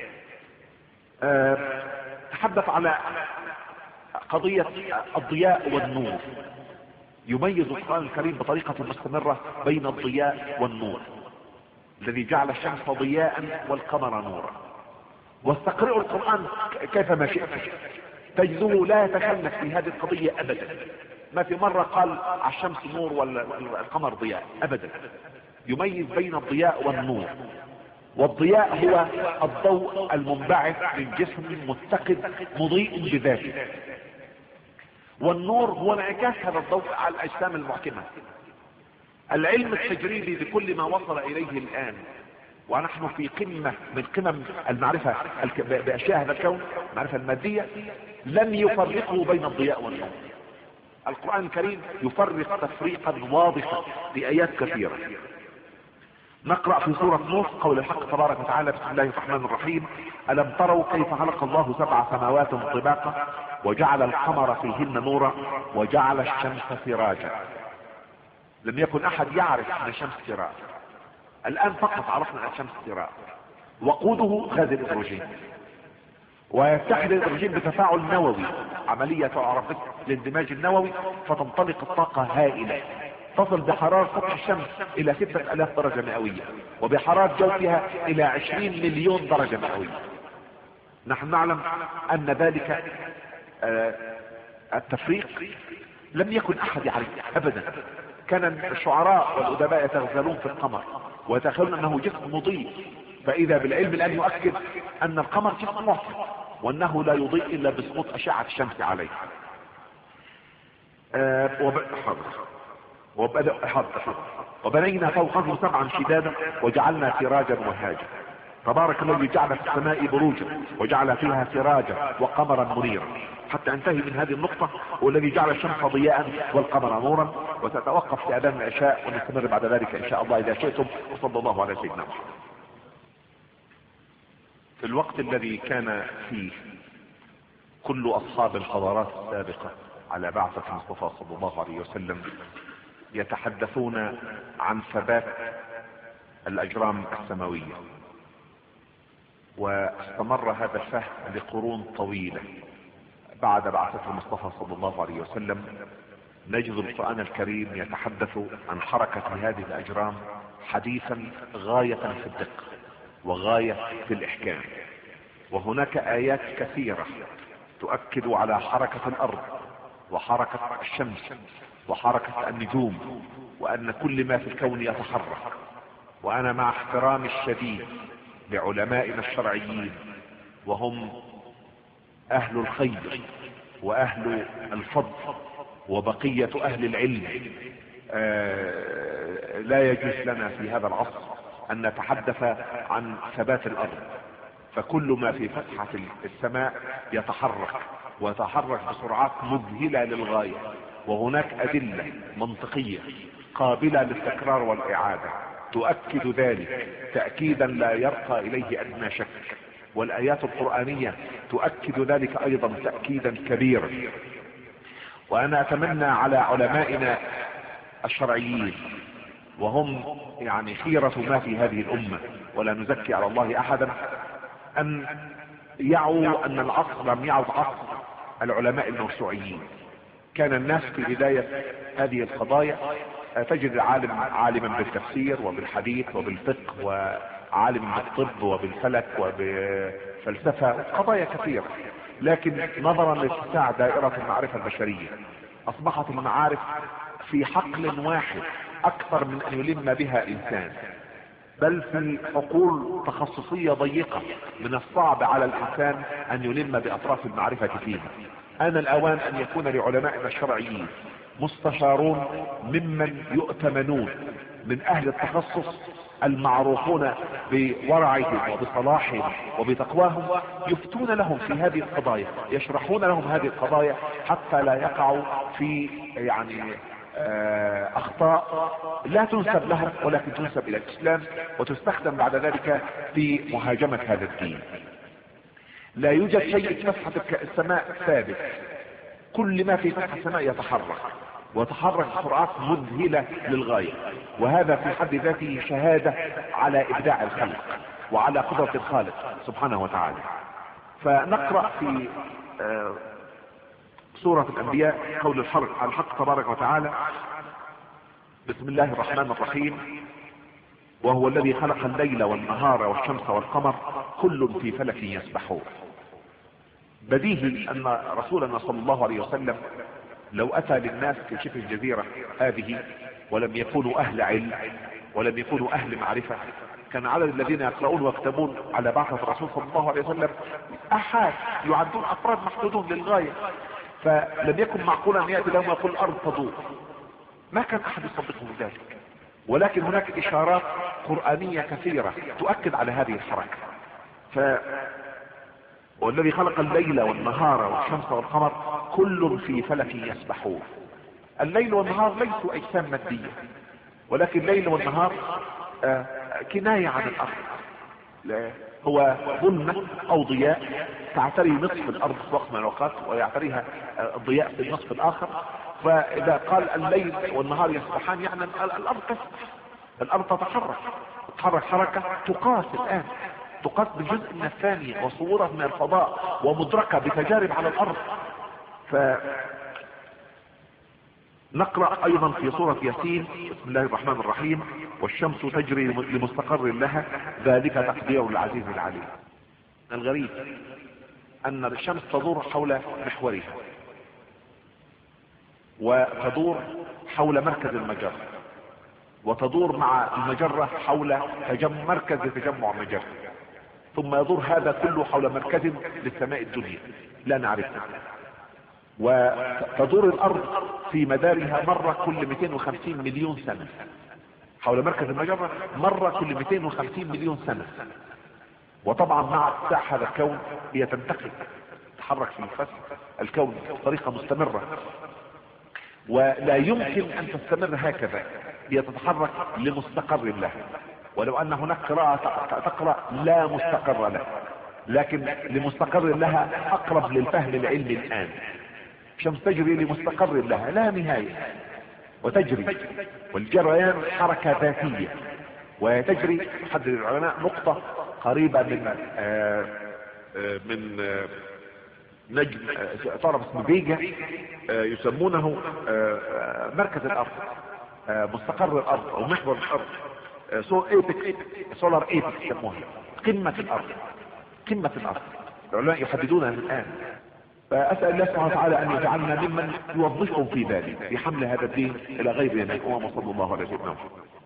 أه تحدث على قضية الضياء والنور، يميز القرآن الكريم بطريقة مستمرة بين الضياء والنور، الذي جعل الشمس ضياء والقمر نورا. واستقرئوا القرآن كيفما شئت تجده لا يتخلف في هذه القضية أبدا. ما في مرة قال على الشمس نور والقمر ضياء أبدا، يميز بين الضياء والنور. والضياء هو الضوء المنبعث من جسم متقد مضيء بذاته، والنور هو انعكاس هذا الضوء على الأجسام المحكمة. العلم التجريبي بكل ما وصل إليه الآن، ونحن في قمة من قمم المعرفة بأشياء هذا الكون، المعرفة المادية، لم يفرقوا بين الضياء والنور. القرآن الكريم يفرق تفريقا واضحا بآيات كثيرة. نقرأ في سورة نوح قول الحق تبارك وتعالى: بسم الله الرحمن الرحيم: ألم تروا كيف خلق الله سبع سماوات طباقا وجعل القمر فيهن نورا وجعل الشمس سراجا. لم يكن أحد يعرف أن الشمس سراج، الآن فقط عرفنا أن الشمس سراج. وقوده غاز الهيدروجين، ويتحد الهيدروجين بتفاعل نووي، عملية تعرف الاندماج النووي، فتنطلق الطاقة هائلة تصل بحرارة سطح الشمس الى ستة الاف درجة مئوية، وبحرارة جوفها الى عشرين مليون درجة مئوية. نحن نعلم ان ذلك آه التفريق لم يكن احد يعرف ابدا. كان الشعراء والادباء يتغزلون في القمر ويتخيلون انه جسم مضيء، فاذا بالعلم الان يؤكد ان القمر جسم معتم وانه لا يضيء الا بسقوط اشعة الشمس عليه. آه وب... وبدأ حظ وبنينا فوقه سبعا شدادا وجعلنا سراجا وهاجا. تبارك الذي جعل في السماء بروجا وجعل فيها سراجا وقمرا منيرا، حتى انتهي من هذه النقطة: والذي جعل الشمس ضياء والقمر نورا. وستتوقف في اذان العشاء ونستمر بعد ذلك ان شاء الله اذا شئتم. وصلى الله على سيدنا محمد. في الوقت الذي كان فيه كل اصحاب الحضارات السابقة على بعثة المصطفى صلى الله عليه وسلم يتحدثون عن ثبات الاجرام السماوية، واستمر هذا الفهم لقرون طويلة. بعد بعثة المصطفى صلى الله عليه وسلم نجد القرآن الكريم يتحدث عن حركة هذه الاجرام حديثا غاية في الدقة وغاية في الاحكام. وهناك ايات كثيرة تؤكد على حركة الارض وحركة الشمس وحركة النجوم، وان كل ما في الكون يتحرك. وانا مع احترامي الشديد لعلمائنا الشرعيين، وهم اهل الخير واهل الفضل وبقية اهل العلم، آه لا يجوز لنا في هذا العصر ان نتحدث عن ثبات الارض، فكل ما في فتحة السماء يتحرك ويتحرك بسرعات مذهلة للغاية. وهناك ادلة منطقية قابلة للتكرار والاعادة تؤكد ذلك تأكيدا لا يرقى إليه أدنى شك، والآيات القرآنية تؤكد ذلك أيضا تأكيدا كبيرا. وأنا أتمنى على علمائنا الشرعيين، وهم يعني خيرة ما في هذه الأمة ولا نزكي على الله أحدا، أن يعوا أن العصر لم يعد عصر العلماء الموسوعيين. كان الناس في بداية هذه القضايا تجد عالم عالما بالتفسير وبالحديث وبالفقه، وعالم بالطب وبالفلك وبالفلسفة، قضايا كثيرة. لكن نظرا لاتساع دائرة المعرفة البشرية أصبحت المعارف في حقل واحد أكثر من أن يلم بها إنسان، بل في حقول تخصصية ضيقة من الصعب على الإنسان أن يلم بأطراف المعرفة فيها. آن الأوان أن يكون لعلمائنا الشرعيين مستشارون ممن يؤتمنون من أهل التخصص المعروفون بورعهم وبصلاحهم وبتقواهم، يفتون لهم في هذه القضايا، يشرحون لهم هذه القضايا حتى لا يقعوا في يعني اخطاء لا تنسب لهم ولكن تنسب الى الاسلام وتستخدم بعد ذلك في مهاجمة هذا الدين. لا يوجد شيء في مسحة السماء ثابت، كل ما في مسحة السماء يتحرك وتحرك بسرعات مذهلة للغاية، وهذا في حد ذاته شهادة على ابداع الخلق وعلى قدرة الخالق سبحانه وتعالى. فنقرأ في سورة الأنبياء قول الحق الحق تبارك وتعالى: بسم الله الرحمن الرحيم: وهو الذي خلق الليل والنهار والشمس والقمر كل في فلك يسبحون. بديهي أن رسولنا صلى الله عليه وسلم لو أتى للناس في شبه الجزيرة هذه ولم يكونوا أهل علم ولم يكونوا أهل معرفة، كان عدد الذين يقرؤون ويكتبون على بعثة الرسول صلى الله عليه وسلم أحد يعدون أفراد محدودون للغاية، فلم يكن معقولا أن يأتي لهم ويقول الأرض تدور، ما كان أحد يصدقهم ذلك. ولكن هناك إشارات قرآنية كثيرة تؤكد على هذه الحركة. ف والذي خلق الليل والنهار والشمس والقمر كل في فلك يسبحون. الليل والنهار ليسوا أجسام مادية، ولكن الليل والنهار آه كناية عن الأرض، هو ظلمة أو ضياء تعتري نصف الأرض في وقت من الأوقات ويعتريها الضياء في النصف الآخر. فإذا قال الليل والنهار يسبحان يعني الأرض تسبح، الأرض تتحرك تتحرك حركة تقاس الآن، تقاس بجزء من الثانية وصورة من الفضاء ومدركة بتجارب على الأرض. فنقرأ أيضا في سورة ياسين: بسم الله الرحمن الرحيم: والشمس تجري لمستقر لها ذلك تقدير العزيز العليم. الغريب أن الشمس تدور حول محورها وتدور حول مركز المجرة وتدور مع المجرة حول تجمع مركز لتجمع المجرة، ثم يدور هذا كله حول مركز للسماء الدنيا لا نعرفه. وتدور الأرض في مدارها مرة كل مئتين وخمسين مليون سنة حول مركز المجرة، مرة كل مئتين وخمسين مليون سنة. وطبعا مع اتساع هذا الكون هي تنتقل تتحرك في نفس الكون بطريقة مستمرة، ولا يمكن أن تستمر هكذا، هي تتحرك لمستقر لها. ولو أن هناك قراءة تقرأ لا مستقر لها، لكن لمستقر لها أقرب للفهم العلمي الآن. الشمس تجري لمستقر لها لا نهاية وتجري، والجريان حركة ذاتية، وتجري حد العلماء نقطة قريبة من آآ آآ من آآ نجم طرف اسمه فيجا يسمونه مركز الأرض، مستقر الأرض أو محور الأرض، سولار ايبك يسموها، قمة الأرض قمة الأرض. العلماء يحددونها الآن. فأسأل الله سبحانه وتعالى أن يجعلنا ممن يوظفهم في ذلك في حمل هذا الدين إلى غير الأمم، وصلى الله عليه وسلم.